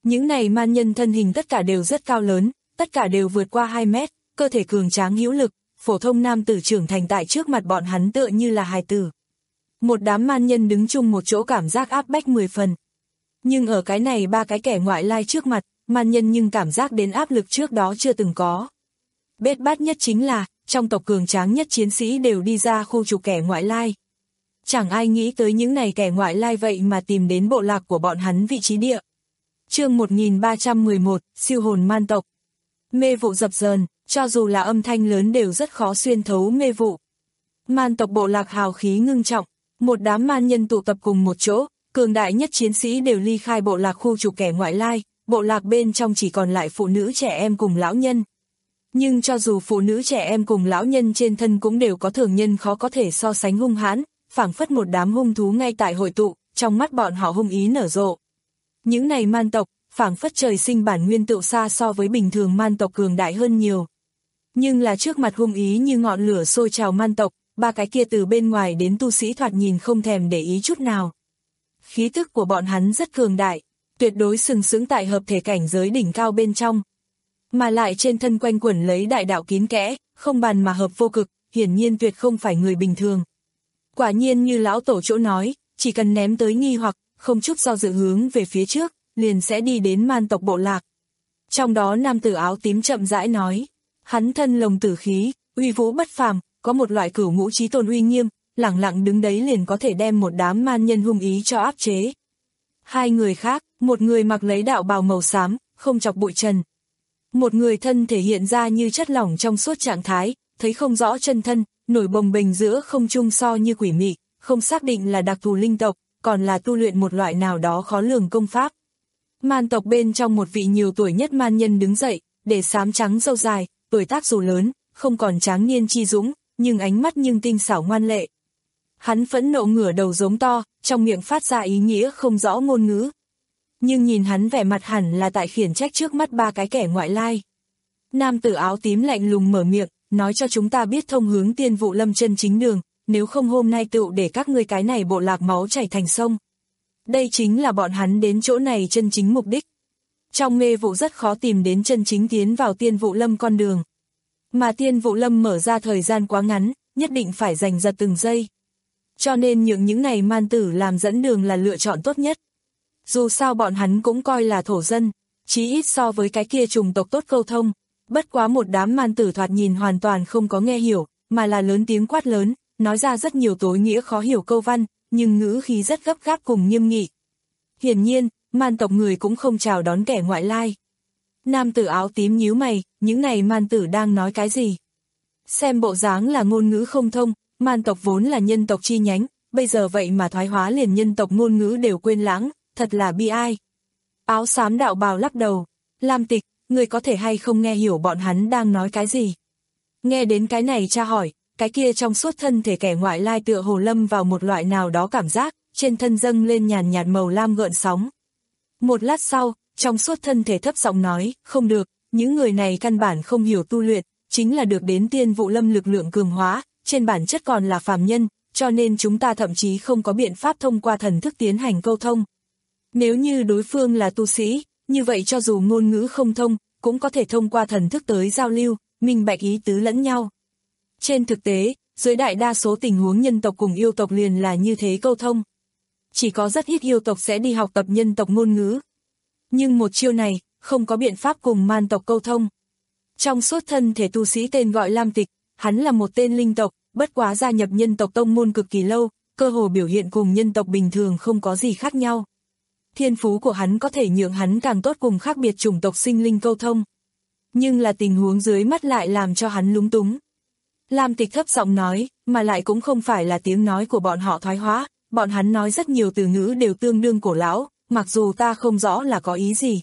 Những này man nhân thân hình tất cả đều rất cao lớn, tất cả đều vượt qua hai mét, cơ thể cường tráng hữu lực, phổ thông nam tử trưởng thành tại trước mặt bọn hắn tựa như là hài tử. Một đám man nhân đứng chung một chỗ cảm giác áp bách mười phần. Nhưng ở cái này ba cái kẻ ngoại lai trước mặt, man nhân nhưng cảm giác đến áp lực trước đó chưa từng có. Bết bát nhất chính là, trong tộc cường tráng nhất chiến sĩ đều đi ra khu trục kẻ ngoại lai. Chẳng ai nghĩ tới những này kẻ ngoại lai vậy mà tìm đến bộ lạc của bọn hắn vị trí địa. Chương một nghìn ba trăm mười một, siêu hồn man tộc. Mê vụ dập dờn, cho dù là âm thanh lớn đều rất khó xuyên thấu mê vụ. Man tộc bộ lạc hào khí ngưng trọng, một đám man nhân tụ tập cùng một chỗ, cường đại nhất chiến sĩ đều ly khai bộ lạc khu trục kẻ ngoại lai, bộ lạc bên trong chỉ còn lại phụ nữ trẻ em cùng lão nhân. Nhưng cho dù phụ nữ trẻ em cùng lão nhân trên thân cũng đều có thường nhân khó có thể so sánh hung hãn, phảng phất một đám hung thú ngay tại hội tụ, trong mắt bọn họ hung ý nở rộ. Những này man tộc, phảng phất trời sinh bản nguyên tự xa so với bình thường man tộc cường đại hơn nhiều. Nhưng là trước mặt hung ý như ngọn lửa sôi trào man tộc, ba cái kia từ bên ngoài đến tu sĩ thoạt nhìn không thèm để ý chút nào. Khí tức của bọn hắn rất cường đại, tuyệt đối sừng sững tại hợp thể cảnh giới đỉnh cao bên trong. Mà lại trên thân quanh quẩn lấy đại đạo kín kẽ, không bàn mà hợp vô cực, hiển nhiên tuyệt không phải người bình thường. Quả nhiên như lão tổ chỗ nói, chỉ cần ném tới nghi hoặc, không chút do dự hướng về phía trước, liền sẽ đi đến man tộc bộ lạc. Trong đó nam tử áo tím chậm rãi nói, hắn thân lồng tử khí, uy vũ bất phàm, có một loại cửu ngũ chí tôn uy nghiêm, lẳng lặng đứng đấy liền có thể đem một đám man nhân hung ý cho áp chế. Hai người khác, một người mặc lấy đạo bào màu xám, không chọc bụi trần. Một người thân thể hiện ra như chất lỏng trong suốt trạng thái, thấy không rõ chân thân, nổi bồng bềnh giữa không trung so như quỷ mị, không xác định là đặc thù linh tộc, còn là tu luyện một loại nào đó khó lường công pháp. Man tộc bên trong một vị nhiều tuổi nhất man nhân đứng dậy, để xám trắng râu dài, tuổi tác dù lớn, không còn tráng niên chi dũng, nhưng ánh mắt nhưng tinh xảo ngoan lệ. Hắn phẫn nộ ngửa đầu giống to, trong miệng phát ra ý nghĩa không rõ ngôn ngữ. Nhưng nhìn hắn vẻ mặt hẳn là tại khiển trách trước mắt ba cái kẻ ngoại lai. Nam tử áo tím lạnh lùng mở miệng, nói cho chúng ta biết thông hướng Tiên Vụ Lâm chân chính đường, nếu không hôm nay tựu để các ngươi cái này bộ lạc máu chảy thành sông. Đây chính là bọn hắn đến chỗ này chân chính mục đích. Trong mê vụ rất khó tìm đến chân chính tiến vào Tiên Vụ Lâm con đường. Mà Tiên Vụ Lâm mở ra thời gian quá ngắn, nhất định phải giành giật từng giây. Cho nên những những này man tử làm dẫn đường là lựa chọn tốt nhất. Dù sao bọn hắn cũng coi là thổ dân, chí ít so với cái kia trùng tộc tốt câu thông. Bất quá một đám man tử thoạt nhìn hoàn toàn không có nghe hiểu, mà là lớn tiếng quát lớn, nói ra rất nhiều tối nghĩa khó hiểu câu văn, nhưng ngữ khí rất gấp gáp cùng nghiêm nghị. Hiển nhiên, man tộc người cũng không chào đón kẻ ngoại lai. Nam tử áo tím nhíu mày, những này man tử đang nói cái gì? Xem bộ dáng là ngôn ngữ không thông, man tộc vốn là nhân tộc chi nhánh, bây giờ vậy mà thoái hóa liền nhân tộc ngôn ngữ đều quên lãng, thật là bi ai. Áo xám đạo bào lắc đầu, Lam Tịch, người có thể hay không nghe hiểu bọn hắn đang nói cái gì? Nghe đến cái này tra hỏi, cái kia trong suốt thân thể kẻ ngoại lai tựa hồ lâm vào một loại nào đó cảm giác, trên thân dâng lên nhàn nhạt màu lam gợn sóng. Một lát sau, trong suốt thân thể thấp giọng nói, không được, những người này căn bản không hiểu tu luyện, chính là được đến Tiên Vụ Lâm lực lượng cường hóa, trên bản chất còn là phàm nhân, cho nên chúng ta thậm chí không có biện pháp thông qua thần thức tiến hành câu thông. Nếu như đối phương là tu sĩ, như vậy cho dù ngôn ngữ không thông, cũng có thể thông qua thần thức tới giao lưu, minh bạch ý tứ lẫn nhau. Trên thực tế, dưới đại đa số tình huống nhân tộc cùng yêu tộc liền là như thế câu thông. Chỉ có rất ít yêu tộc sẽ đi học tập nhân tộc ngôn ngữ. Nhưng một chiêu này, không có biện pháp cùng man tộc câu thông. Trong suốt thân thể tu sĩ tên gọi Lam Tịch, hắn là một tên linh tộc, bất quá gia nhập nhân tộc tông môn cực kỳ lâu, cơ hồ biểu hiện cùng nhân tộc bình thường không có gì khác nhau. Thiên phú của hắn có thể nhượng hắn càng tốt cùng khác biệt chủng tộc sinh linh câu thông. Nhưng là tình huống dưới mắt lại làm cho hắn lúng túng. Lam Tịch thấp giọng nói, mà lại cũng không phải là tiếng nói của bọn họ thoái hóa, bọn hắn nói rất nhiều từ ngữ đều tương đương cổ lão, mặc dù ta không rõ là có ý gì.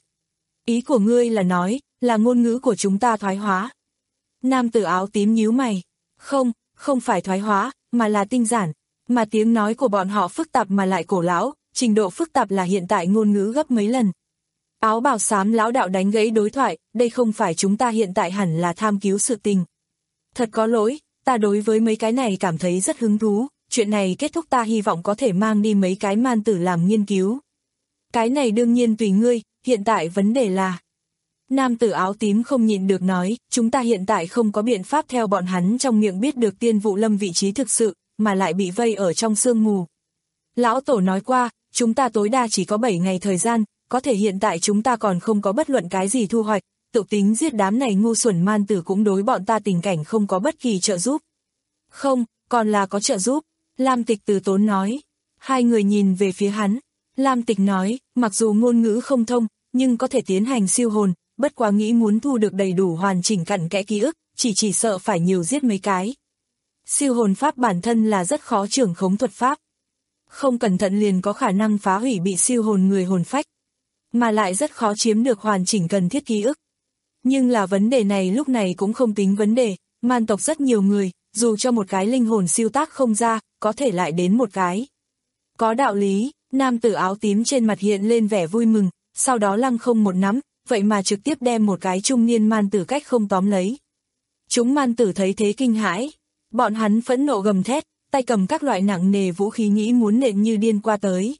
Ý của ngươi là nói, là ngôn ngữ của chúng ta thoái hóa. Nam tử áo tím nhíu mày, không, không phải thoái hóa, mà là tinh giản, mà tiếng nói của bọn họ phức tạp mà lại cổ lão, trình độ phức tạp là hiện tại ngôn ngữ gấp mấy lần. Áo bào xám lão đạo đánh gãy đối thoại, đây không phải chúng ta hiện tại hẳn là tham cứu sự tình. Thật có lỗi, ta đối với mấy cái này cảm thấy rất hứng thú, chuyện này kết thúc ta hy vọng có thể mang đi mấy cái man tử làm nghiên cứu. Cái này đương nhiên tùy ngươi, hiện tại vấn đề là... Nam tử áo tím không nhịn được nói, chúng ta hiện tại không có biện pháp theo bọn hắn trong miệng biết được Tiên Vụ Lâm vị trí thực sự, mà lại bị vây ở trong sương mù. Lão Tổ nói qua, chúng ta tối đa chỉ có bảy ngày thời gian, có thể hiện tại chúng ta còn không có bất luận cái gì thu hoạch, tự tính giết đám này ngu xuẩn man tử cũng đối bọn ta tình cảnh không có bất kỳ trợ giúp. Không, còn là có trợ giúp, Lam Tịch từ tốn nói. Hai người nhìn về phía hắn, Lam Tịch nói, mặc dù ngôn ngữ không thông, nhưng có thể tiến hành siêu hồn, bất quá nghĩ muốn thu được đầy đủ hoàn chỉnh cặn kẽ ký ức, chỉ chỉ sợ phải nhiều giết mấy cái. Siêu hồn pháp bản thân là rất khó trưởng khống thuật pháp. Không cẩn thận liền có khả năng phá hủy bị siêu hồn người hồn phách, mà lại rất khó chiếm được hoàn chỉnh cần thiết ký ức. Nhưng là vấn đề này lúc này cũng không tính vấn đề, man tộc rất nhiều người, dù cho một cái linh hồn siêu tác không ra, có thể lại đến một cái. Có đạo lý, nam tử áo tím trên mặt hiện lên vẻ vui mừng, sau đó lăng không một nắm, vậy mà trực tiếp đem một cái trung niên man tử cách không tóm lấy. Chúng man tử thấy thế kinh hãi, bọn hắn phẫn nộ gầm thét, tay cầm các loại nặng nề vũ khí nghĩ muốn nện như điên qua tới.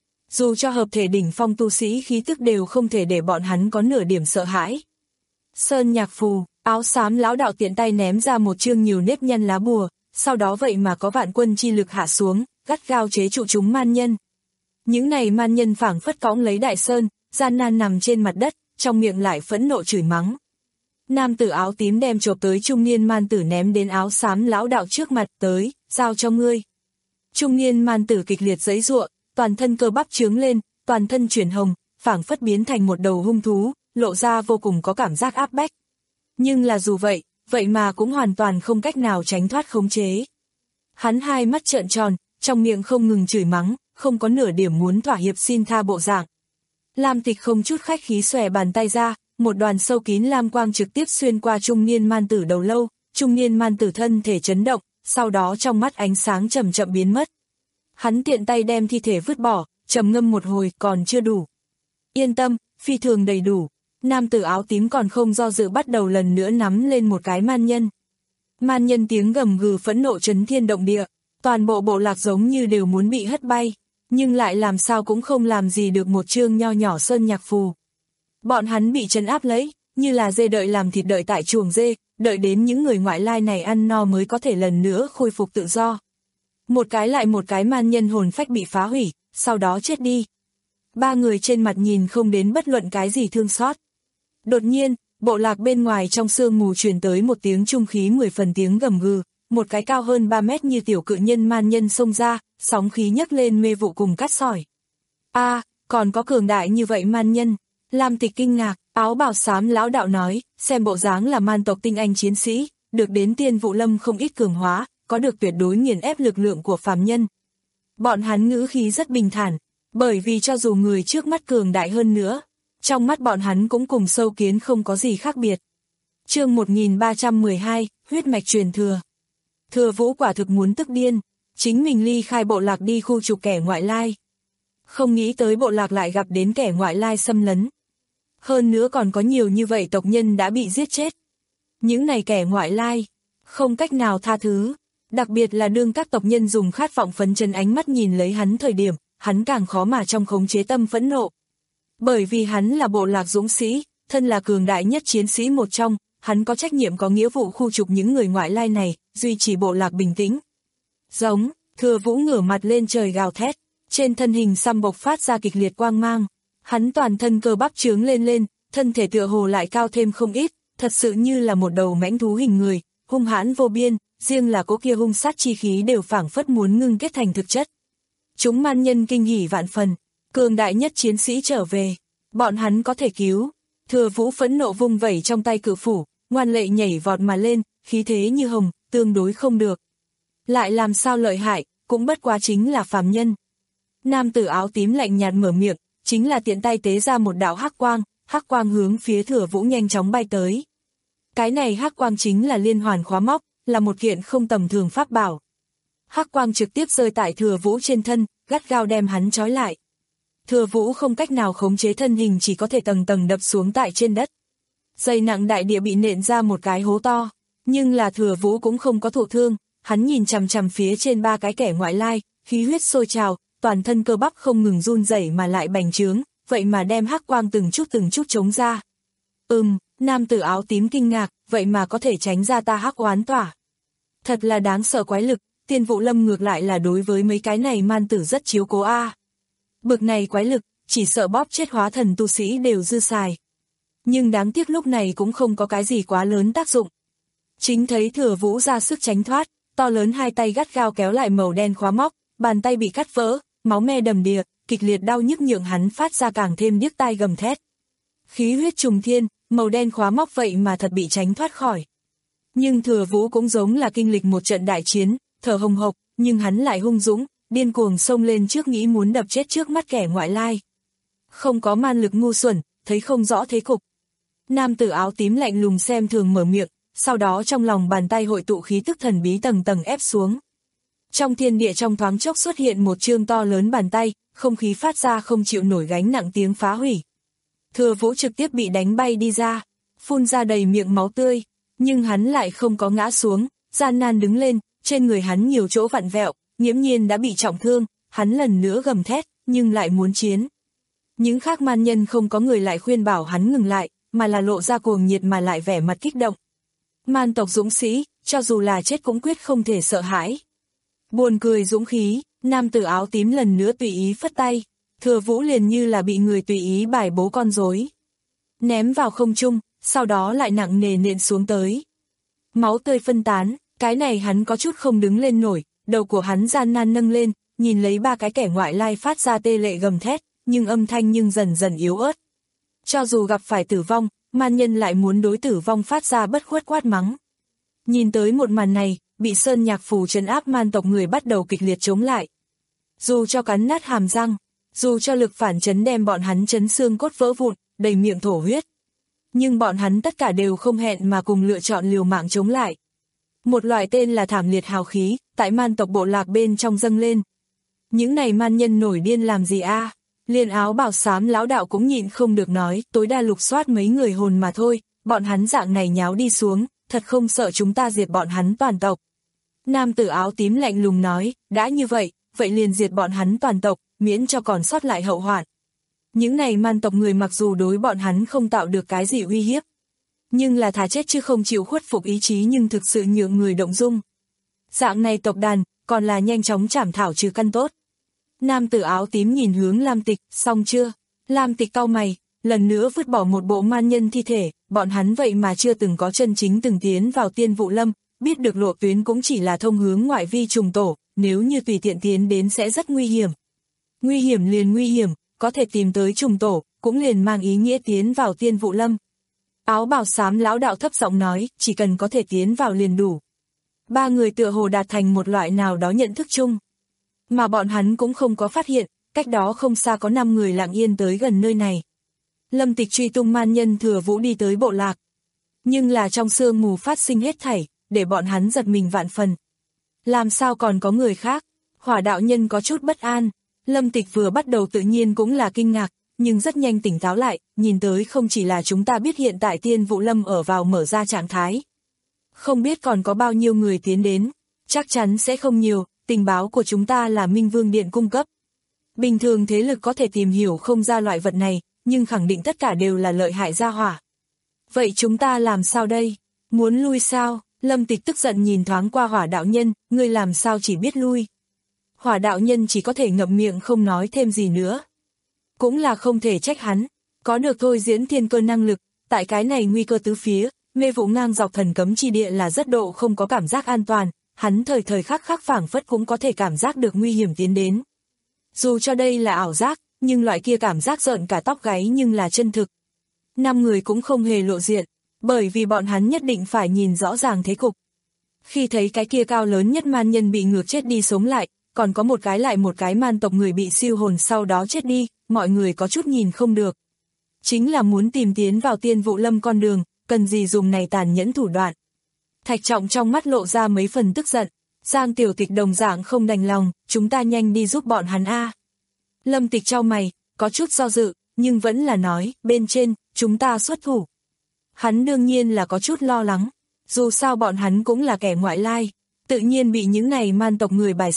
Dù cho hợp thể đỉnh phong tu sĩ khí tức đều không thể để bọn hắn có nửa điểm sợ hãi. Sơn nhạc phù, áo xám lão đạo tiện tay ném ra một chương nhiều nếp nhăn lá bùa, sau đó vậy mà có vạn quân chi lực hạ xuống, gắt gao chế trụ chúng man nhân. Những này man nhân phảng phất cõng lấy đại sơn, gian nan nằm trên mặt đất, trong miệng lại phẫn nộ chửi mắng. Nam tử áo tím đem chộp tới trung niên man tử ném đến áo xám lão đạo trước mặt, tới, giao cho ngươi. Trung niên man tử kịch liệt giãy giụa, toàn thân cơ bắp trướng lên, toàn thân chuyển hồng, phảng phất biến thành một đầu hung thú, lộ ra vô cùng có cảm giác áp bách. Nhưng là dù vậy, vậy mà cũng hoàn toàn không cách nào tránh thoát khống chế. Hắn hai mắt trợn tròn, trong miệng không ngừng chửi mắng, không có nửa điểm muốn thỏa hiệp xin tha bộ dạng. Lam Tịch không chút khách khí xòe bàn tay ra, một đoàn sâu kín lam quang trực tiếp xuyên qua trung niên man tử đầu lâu, trung niên man tử thân thể chấn động, sau đó trong mắt ánh sáng chậm chậm biến mất. Hắn tiện tay đem thi thể vứt bỏ, trầm ngâm một hồi, còn chưa đủ. Yên tâm, phi thường đầy đủ. Nam tử áo tím còn không do dự bắt đầu lần nữa nắm lên một cái man nhân. Man nhân tiếng gầm gừ phẫn nộ chấn thiên động địa, toàn bộ bộ lạc giống như đều muốn bị hất bay, nhưng lại làm sao cũng không làm gì được một chương nho nhỏ sơn nhạc phù. Bọn hắn bị trấn áp lấy, như là dê đợi làm thịt đợi tại chuồng dê, đợi đến những người ngoại lai này ăn no mới có thể lần nữa khôi phục tự do. Một cái lại một cái man nhân hồn phách bị phá hủy, sau đó chết đi. Ba người trên mặt nhìn không đến bất luận cái gì thương xót. Đột nhiên, bộ lạc bên ngoài trong sương mù truyền tới một tiếng trung khí mười phần tiếng gầm gừ, một cái cao hơn ba mét như tiểu cự nhân man nhân xông ra, sóng khí nhấc lên mê vụ cùng cát sỏi. A, à, còn có cường đại như vậy man nhân. Lam Tịch kinh ngạc, áo bào xám lão đạo nói, xem bộ dáng là man tộc tinh anh chiến sĩ, được đến Tiên Vụ Lâm không ít cường hóa, có được tuyệt đối nghiền ép lực lượng của phàm nhân. Bọn hắn ngữ khí rất bình thản, bởi vì cho dù người trước mắt cường đại hơn nữa, trong mắt bọn hắn cũng cùng sâu kiến không có gì khác biệt. Chương một nghìn ba trăm mười hai, huyết mạch truyền thừa. Thừa Vũ quả thực muốn tức điên, chính mình ly khai bộ lạc đi khu trục kẻ ngoại lai. Không nghĩ tới bộ lạc lại gặp đến kẻ ngoại lai xâm lấn. Hơn nữa còn có nhiều như vậy tộc nhân đã bị giết chết. Những này kẻ ngoại lai, không cách nào tha thứ. Đặc biệt là đương các tộc nhân dùng khát vọng phấn chấn ánh mắt nhìn lấy hắn thời điểm, hắn càng khó mà trong khống chế tâm phẫn nộ. Bởi vì hắn là bộ lạc dũng sĩ, thân là cường đại nhất chiến sĩ một trong, hắn có trách nhiệm có nghĩa vụ khu trục những người ngoại lai này, duy trì bộ lạc bình tĩnh. Giống, Thừa Vũ ngửa mặt lên trời gào thét, trên thân hình xăm bộc phát ra kịch liệt quang mang, hắn toàn thân cơ bắp trướng lên lên, thân thể tựa hồ lại cao thêm không ít, thật sự như là một đầu mãnh thú hình người, hung hãn vô biên, riêng là cỗ kia hung sát chi khí đều phảng phất muốn ngưng kết thành thực chất. Chúng man nhân kinh hỉ vạn phần, cường đại nhất chiến sĩ trở về, bọn hắn có thể cứu. Thừa Vũ phẫn nộ vung vẩy trong tay cự phủ, ngoan lệ nhảy vọt mà lên, khí thế như hồng, tương đối không được. Lại làm sao lợi hại, cũng bất quá chính là phàm nhân. Nam tử áo tím lạnh nhạt mở miệng, chính là tiện tay tế ra một đạo hắc quang, hắc quang hướng phía Thừa Vũ nhanh chóng bay tới. Cái này hắc quang chính là liên hoàn khóa móc, là một kiện không tầm thường pháp bảo. Hắc quang trực tiếp rơi tại Thừa Vũ trên thân, gắt gao đem hắn trói lại. Thừa Vũ không cách nào khống chế thân hình, chỉ có thể tầng tầng đập xuống tại trên đất. Dày nặng đại địa bị nện ra một cái hố to, nhưng là Thừa Vũ cũng không có thụ thương, hắn nhìn chằm chằm phía trên ba cái kẻ ngoại lai, khí huyết sôi trào, toàn thân cơ bắp không ngừng run rẩy mà lại bành trướng, vậy mà đem hắc quang từng chút từng chút chống ra. Ừm, nam tử áo tím kinh ngạc, vậy mà có thể tránh ra ta hắc oán tỏa. Thật là đáng sợ quái lực, Tiên Vũ Lâm ngược lại là đối với mấy cái này man tử rất chiếu cố a. À. Bực này quái lực, chỉ sợ bóp chết hóa thần tu sĩ đều dư xài. Nhưng đáng tiếc lúc này cũng không có cái gì quá lớn tác dụng. Chính thấy Thừa Vũ ra sức tránh thoát, to lớn hai tay gắt gao kéo lại màu đen khóa móc, bàn tay bị cắt vỡ, máu me đầm đìa, kịch liệt đau nhức nhượng hắn phát ra càng thêm điếc tai gầm thét. Khí huyết trùng thiên, màu đen khóa móc vậy mà thật bị tránh thoát khỏi. Nhưng Thừa Vũ cũng giống là kinh lịch một trận đại chiến, thở hồng hộc, nhưng hắn lại hung dũng, điên cuồng xông lên trước nghĩ muốn đập chết trước mắt kẻ ngoại lai. Không có man lực ngu xuẩn, thấy không rõ thế cục. Nam tử áo tím lạnh lùng xem thường mở miệng, sau đó trong lòng bàn tay hội tụ khí tức thần bí tầng tầng ép xuống. Trong thiên địa trong thoáng chốc xuất hiện một chương to lớn bàn tay, không khí phát ra không chịu nổi gánh nặng tiếng phá hủy. Thừa Vũ trực tiếp bị đánh bay đi ra, phun ra đầy miệng máu tươi, nhưng hắn lại không có ngã xuống, gian nan đứng lên, trên người hắn nhiều chỗ vặn vẹo, nghiễm nhiên đã bị trọng thương, hắn lần nữa gầm thét, nhưng lại muốn chiến. Những khác man nhân không có người lại khuyên bảo hắn ngừng lại, mà là lộ ra cuồng nhiệt mà lại vẻ mặt kích động. Man tộc dũng sĩ, cho dù là chết cũng quyết không thể sợ hãi. Buồn cười dũng khí, nam tử áo tím lần nữa tùy ý phất tay, Thừa Vũ liền như là bị người tùy ý bài bố con rối. Ném vào không trung, sau đó lại nặng nề nện xuống tới. Máu tươi phân tán, cái này hắn có chút không đứng lên nổi, đầu của hắn gian nan nâng lên, nhìn lấy ba cái kẻ ngoại lai phát ra tê lệ gầm thét, nhưng âm thanh nhưng dần dần yếu ớt. Cho dù gặp phải tử vong, man nhân lại muốn đối tử vong phát ra bất khuất quát mắng. Nhìn tới một màn này, bị sơn nhạc phù trấn áp man tộc người bắt đầu kịch liệt chống lại. Dù cho cắn nát hàm răng, dù cho lực phản chấn đem bọn hắn chấn xương cốt vỡ vụn, đầy miệng thổ huyết. Nhưng bọn hắn tất cả đều không hẹn mà cùng lựa chọn liều mạng chống lại. Một loại tên là thảm liệt hào khí, tại man tộc bộ lạc bên trong dâng lên. Những này man nhân nổi điên làm gì a? À? Liền áo bào xám lão đạo cũng nhịn không được nói, tối đa lục soát mấy người hồn mà thôi, bọn hắn dạng này nháo đi xuống, thật không sợ chúng ta diệt bọn hắn toàn tộc. Nam tử áo tím lạnh lùng nói, đã như vậy, vậy liền diệt bọn hắn toàn tộc, miễn cho còn sót lại hậu hoạn. Những này man tộc người mặc dù đối bọn hắn không tạo được cái gì uy hiếp, nhưng là thà chết chứ không chịu khuất phục ý chí nhưng thực sự nhượng người động dung. Dạng này tộc đàn, còn là nhanh chóng trảm thảo trừ căn tốt. Nam tử áo tím nhìn hướng Lam Tịch, xong chưa? Lam Tịch cau mày, lần nữa vứt bỏ một bộ man nhân thi thể, bọn hắn vậy mà chưa từng có chân chính từng tiến vào Tiên Vũ Lâm, biết được lộ tuyến cũng chỉ là thông hướng ngoại vi trùng tổ, nếu như tùy tiện tiến đến sẽ rất nguy hiểm. Nguy hiểm liền nguy hiểm, có thể tìm tới trùng tổ, cũng liền mang ý nghĩa tiến vào Tiên Vũ Lâm. Áo bào xám lão đạo thấp giọng nói, chỉ cần có thể tiến vào liền đủ. Ba người tựa hồ đạt thành một loại nào đó nhận thức chung. Mà bọn hắn cũng không có phát hiện, cách đó không xa có năm người lặng yên tới gần nơi này. Lâm Tịch truy tung man nhân Thừa Vũ đi tới bộ lạc. Nhưng là trong sương mù phát sinh hết thảy, để bọn hắn giật mình vạn phần. Làm sao còn có người khác? Hỏa đạo nhân có chút bất an. Lâm Tịch vừa bắt đầu tự nhiên cũng là kinh ngạc, nhưng rất nhanh tỉnh táo lại, nhìn tới không chỉ là chúng ta biết hiện tại Tiên Vũ Lâm ở vào mở ra trạng thái. Không biết còn có bao nhiêu người tiến đến, chắc chắn sẽ không nhiều, tình báo của chúng ta là Minh Vương Điện cung cấp. Bình thường thế lực có thể tìm hiểu không ra loại vật này, nhưng khẳng định tất cả đều là lợi hại gia hỏa. Vậy chúng ta làm sao đây? Muốn lui sao? Lâm Tịch tức giận nhìn thoáng qua hỏa đạo nhân, ngươi làm sao chỉ biết lui? Hỏa đạo nhân chỉ có thể ngậm miệng không nói thêm gì nữa. Cũng là không thể trách hắn, có được thôi diễn thiên cơ năng lực, tại cái này nguy cơ tứ phía, mê vụ ngang dọc thần cấm chi địa là rất độ không có cảm giác an toàn, hắn thời thời khắc khắc phảng phất cũng có thể cảm giác được nguy hiểm tiến đến. Dù cho đây là ảo giác, nhưng loại kia cảm giác rợn cả tóc gáy nhưng là chân thực. Năm người cũng không hề lộ diện, bởi vì bọn hắn nhất định phải nhìn rõ ràng thế cục. Khi thấy cái kia cao lớn nhất man nhân bị ngược chết đi sống lại, còn có một cái lại một cái man tộc người bị siêu hồn sau đó chết đi, mọi người có chút nhìn không được. Chính là muốn tìm tiến vào Tiên Vũ Lâm con đường, cần gì dùng này tàn nhẫn thủ đoạn. Thạch Trọng trong mắt lộ ra mấy phần tức giận, Giang Tiểu Tịch đồng dạng không đành lòng, chúng ta nhanh đi giúp bọn hắn a. Lâm Tịch chau mày, có chút do dự, nhưng vẫn là nói, bên trên, chúng ta xuất thủ. Hắn đương nhiên là có chút lo lắng, dù sao bọn hắn cũng là kẻ ngoại lai, tự nhiên bị những này man tộc người bài xích,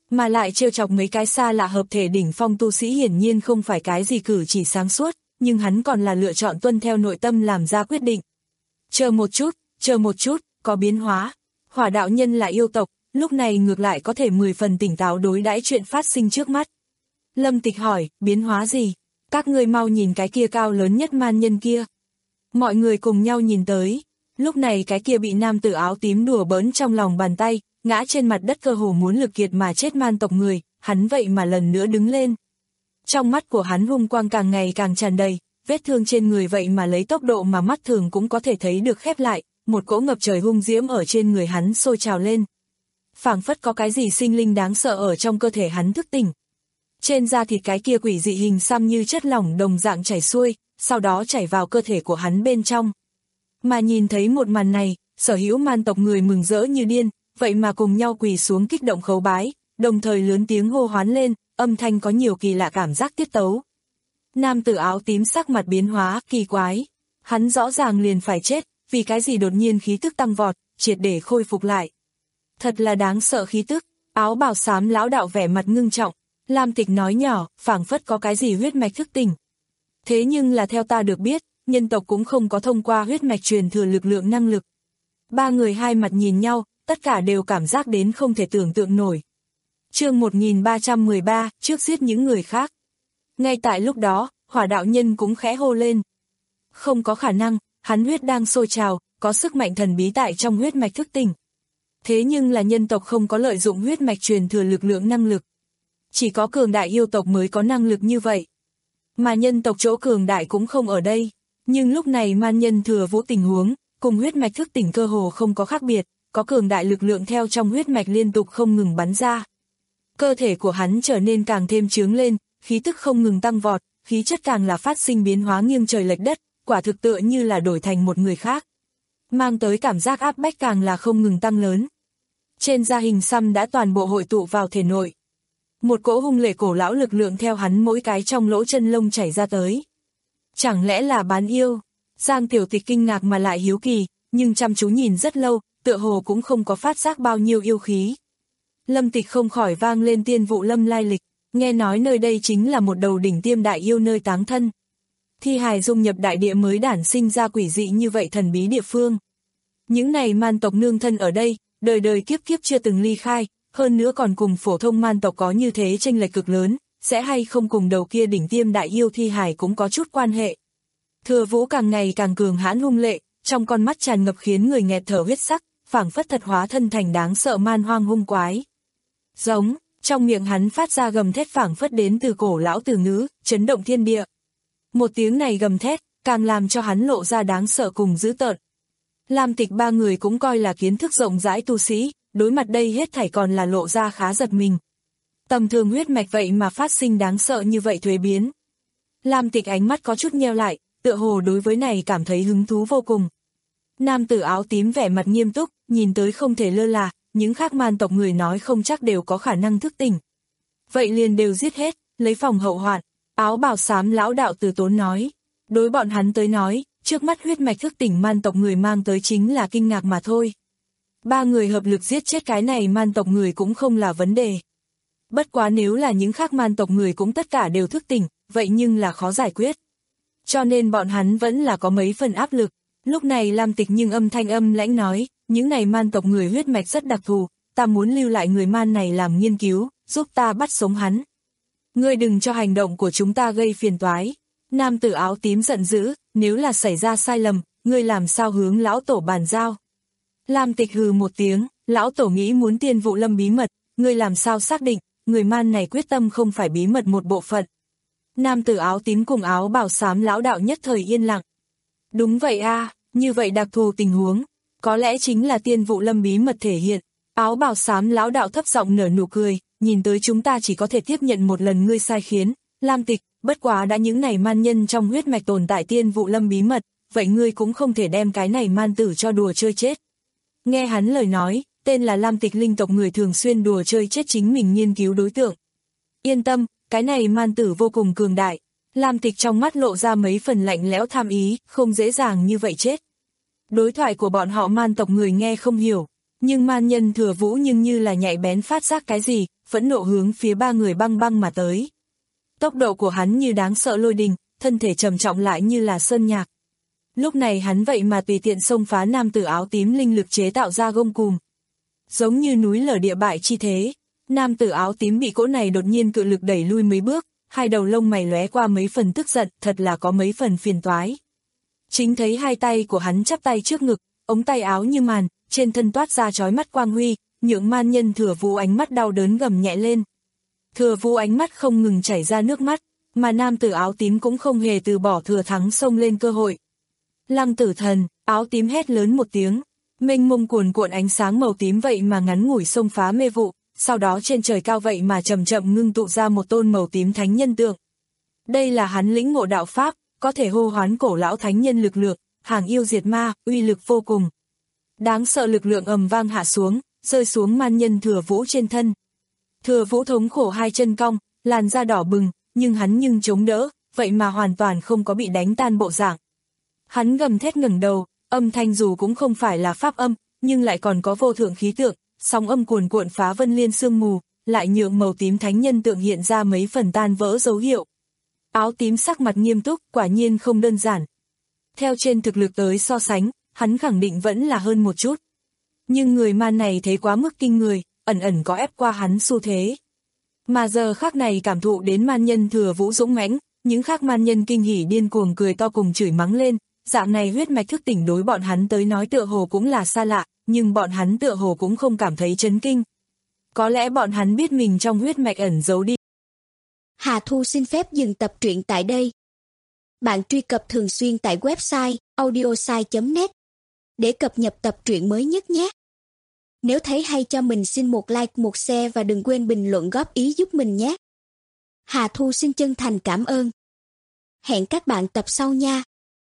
Mà lại trêu chọc mấy cái xa lạ hợp thể đỉnh phong tu sĩ hiển nhiên không phải cái gì cử chỉ sáng suốt, nhưng hắn còn là lựa chọn tuân theo nội tâm làm ra quyết định. Chờ một chút, chờ một chút, có biến hóa. Hỏa đạo nhân là yêu tộc, lúc này ngược lại có thể mười phần tỉnh táo đối đãi chuyện phát sinh trước mắt. Lâm Tịch hỏi, biến hóa gì? Các ngươi mau nhìn cái kia cao lớn nhất man nhân kia. Mọi người cùng nhau nhìn tới, lúc này cái kia bị nam tử áo tím đùa bỡn trong lòng bàn tay, ngã trên mặt đất cơ hồ muốn lực kiệt mà chết man tộc người, hắn vậy mà lần nữa đứng lên. Trong mắt của hắn hung quang càng ngày càng tràn đầy, vết thương trên người vậy mà lấy tốc độ mà mắt thường cũng có thể thấy được khép lại, một cỗ ngập trời hung diễm ở trên người hắn sôi trào lên. Phảng phất có cái gì sinh linh đáng sợ ở trong cơ thể hắn thức tỉnh. Trên da thịt cái kia quỷ dị hình xăm như chất lỏng đồng dạng chảy xuôi, sau đó chảy vào cơ thể của hắn bên trong. Mà nhìn thấy một màn này, sở hữu man tộc người mừng rỡ như điên, vậy mà cùng nhau quỳ xuống kích động khấu bái, đồng thời lớn tiếng hô hoán lên, âm thanh có nhiều kỳ lạ cảm giác tiết tấu. Nam tử áo tím sắc mặt biến hóa, kỳ quái. Hắn rõ ràng liền phải chết, vì cái gì đột nhiên khí tức tăng vọt, triệt để khôi phục lại. Thật là đáng sợ khí tức, áo bào xám lão đạo vẻ mặt ngưng trọng. Lam Tịch nói nhỏ, phảng phất có cái gì huyết mạch thức tỉnh. Thế nhưng là theo ta được biết, nhân tộc cũng không có thông qua huyết mạch truyền thừa lực lượng năng lực. Ba người hai mặt nhìn nhau, tất cả đều cảm giác đến không thể tưởng tượng nổi. Chương một nghìn ba trăm mười ba, trước giết những người khác. Ngay tại lúc đó, hỏa đạo nhân cũng khẽ hô lên. Không có khả năng, hắn huyết đang sôi trào, có sức mạnh thần bí tại trong huyết mạch thức tỉnh. Thế nhưng là nhân tộc không có lợi dụng huyết mạch truyền thừa lực lượng năng lực. Chỉ có cường đại yêu tộc mới có năng lực như vậy. Mà nhân tộc chỗ cường đại cũng không ở đây. Nhưng lúc này man nhân thừa vũ tình huống, cùng huyết mạch thức tỉnh cơ hồ không có khác biệt, có cường đại lực lượng theo trong huyết mạch liên tục không ngừng bắn ra. Cơ thể của hắn trở nên càng thêm chướng lên, khí tức không ngừng tăng vọt, khí chất càng là phát sinh biến hóa nghiêng trời lệch đất, quả thực tựa như là đổi thành một người khác. Mang tới cảm giác áp bách càng là không ngừng tăng lớn. Trên da hình xăm đã toàn bộ hội tụ vào thể nội. Một cỗ hung lệ cổ lão lực lượng theo hắn mỗi cái trong lỗ chân lông chảy ra tới. Chẳng lẽ là bán yêu? Giang Tiểu Tịch kinh ngạc mà lại hiếu kỳ, nhưng chăm chú nhìn rất lâu, tựa hồ cũng không có phát giác bao nhiêu yêu khí. Lâm Tịch không khỏi vang lên Tiên Vụ Lâm lai lịch, nghe nói nơi đây chính là một đầu đỉnh tiêm đại yêu nơi táng thân. Thi hài dung nhập đại địa mới đản sinh ra quỷ dị như vậy thần bí địa phương. Những này man tộc nương thân ở đây, đời đời kiếp kiếp chưa từng ly khai, hơn nữa còn cùng phổ thông man tộc có như thế chênh lệch cực lớn, sẽ hay không cùng đầu kia đỉnh tiêm đại yêu thi hài cũng có chút quan hệ. Thừa Vũ càng ngày càng cường hãn hung lệ, trong con mắt tràn ngập khiến người nghẹt thở huyết sắc, phảng phất thật hóa thân thành đáng sợ man hoang hung quái. Giống, trong miệng hắn phát ra gầm thét phảng phất đến từ cổ lão từ ngữ, chấn động thiên địa. Một tiếng này gầm thét, càng làm cho hắn lộ ra đáng sợ cùng dữ tợn. Lam Tịch ba người cũng coi là kiến thức rộng rãi tu sĩ, đối mặt đây hết thảy còn là lộ ra khá giật mình. Tầm thường huyết mạch vậy mà phát sinh đáng sợ như vậy thuế biến. Lam Tịch ánh mắt có chút nheo lại, tựa hồ đối với này cảm thấy hứng thú vô cùng. Nam tử áo tím vẻ mặt nghiêm túc, nhìn tới không thể lơ là, những khác man tộc người nói không chắc đều có khả năng thức tỉnh. Vậy liền đều giết hết, lấy phòng hậu hoạn, áo bào xám lão đạo từ tốn nói. Đối bọn hắn tới nói, trước mắt huyết mạch thức tỉnh man tộc người mang tới chính là kinh ngạc mà thôi. Ba người hợp lực giết chết cái này man tộc người cũng không là vấn đề. Bất quá nếu là những khác man tộc người cũng tất cả đều thức tỉnh, vậy nhưng là khó giải quyết. Cho nên bọn hắn vẫn là có mấy phần áp lực. Lúc này Lam Tịch nhưng âm thanh âm lãnh nói, những này man tộc người huyết mạch rất đặc thù, ta muốn lưu lại người man này làm nghiên cứu, giúp ta bắt sống hắn. Ngươi đừng cho hành động của chúng ta gây phiền toái. Nam tử áo tím giận dữ, nếu là xảy ra sai lầm, ngươi làm sao hướng lão tổ bàn giao. Lam Tịch hừ một tiếng, lão tổ nghĩ muốn Tiên Vụ Lâm bí mật, ngươi làm sao xác định, người man này quyết tâm không phải bí mật một bộ phận. Nam tử áo tím cùng áo bào xám lão đạo nhất thời yên lặng. Đúng vậy a, như vậy đặc thù tình huống, có lẽ chính là Tiên Vụ Lâm bí mật thể hiện. Áo bào xám lão đạo thấp giọng nở nụ cười, nhìn tới chúng ta chỉ có thể tiếp nhận một lần ngươi sai khiến, Lam Tịch, bất quá đã những này man nhân trong huyết mạch tồn tại Tiên Vụ Lâm bí mật, vậy ngươi cũng không thể đem cái này man tử cho đùa chơi chết. Nghe hắn lời nói, tên là Lam Tịch linh tộc người thường xuyên đùa chơi chết chính mình nghiên cứu đối tượng. Yên tâm, cái này man tử vô cùng cường đại. Lam Tịch trong mắt lộ ra mấy phần lạnh lẽo tham ý, không dễ dàng như vậy chết. Đối thoại của bọn họ man tộc người nghe không hiểu, nhưng man nhân Thừa Vũ nhưng như là nhạy bén phát giác cái gì, phẫn nộ hướng phía ba người băng băng mà tới. Tốc độ của hắn như đáng sợ lôi đình, thân thể trầm trọng lại như là sơn nhạc. Lúc này hắn vậy mà tùy tiện xông phá nam tử áo tím linh lực chế tạo ra gông cùm. Giống như núi lở địa bại chi thế, nam tử áo tím bị cỗ này đột nhiên cự lực đẩy lui mấy bước, hai đầu lông mày lóe qua mấy phần tức giận, thật là có mấy phần phiền toái. Chính thấy hai tay của hắn chắp tay trước ngực, ống tay áo như màn, trên thân toát ra chói mắt quang huy, nhượng man nhân Thừa Vũ ánh mắt đau đớn gầm nhẹ lên. Thừa Vũ ánh mắt không ngừng chảy ra nước mắt, mà nam tử áo tím cũng không hề từ bỏ thừa thắng xông lên cơ hội. Lăng Tử Thần, áo tím hét lớn một tiếng, mênh mông cuồn cuộn ánh sáng màu tím vậy mà ngắn ngủi xông phá mê vụ, sau đó trên trời cao vậy mà chậm chậm ngưng tụ ra một tôn màu tím thánh nhân tượng. Đây là hắn lĩnh ngộ đạo pháp, có thể hô hoán cổ lão thánh nhân lực lượng, hàng yêu diệt ma, uy lực vô cùng. Đáng sợ lực lượng ầm vang hạ xuống, rơi xuống man nhân Thừa Vũ trên thân. Thừa Vũ thống khổ hai chân cong, làn da đỏ bừng, nhưng hắn nhưng chống đỡ, vậy mà hoàn toàn không có bị đánh tan bộ dạng. Hắn gầm thét ngẩng đầu, âm thanh dù cũng không phải là pháp âm, nhưng lại còn có vô thượng khí tượng, sóng âm cuồn cuộn phá vân liên sương mù, lại nhượng màu tím thánh nhân tượng hiện ra mấy phần tan vỡ dấu hiệu. Áo tím sắc mặt nghiêm túc, quả nhiên không đơn giản. Theo trên thực lực tới so sánh, hắn khẳng định vẫn là hơn một chút. Nhưng người man này thấy quá mức kinh người, ẩn ẩn có ép qua hắn xu thế. Mà giờ khắc này cảm thụ đến man nhân Thừa Vũ dũng mãnh, những khác man nhân kinh hỉ điên cuồng cười to cùng chửi mắng lên, dạng này huyết mạch thức tỉnh đối bọn hắn tới nói tựa hồ cũng là xa lạ, nhưng bọn hắn tựa hồ cũng không cảm thấy chấn kinh. Có lẽ bọn hắn biết mình trong huyết mạch ẩn giấu đi. Hà Thu xin phép dừng tập truyện tại đây. Bạn truy cập thường xuyên tại website audiosai chấm net để cập nhật tập truyện mới nhất nhé. Nếu thấy hay cho mình xin một like, một share và đừng quên bình luận góp ý giúp mình nhé. Hà Thu xin chân thành cảm ơn. Hẹn các bạn tập sau nha.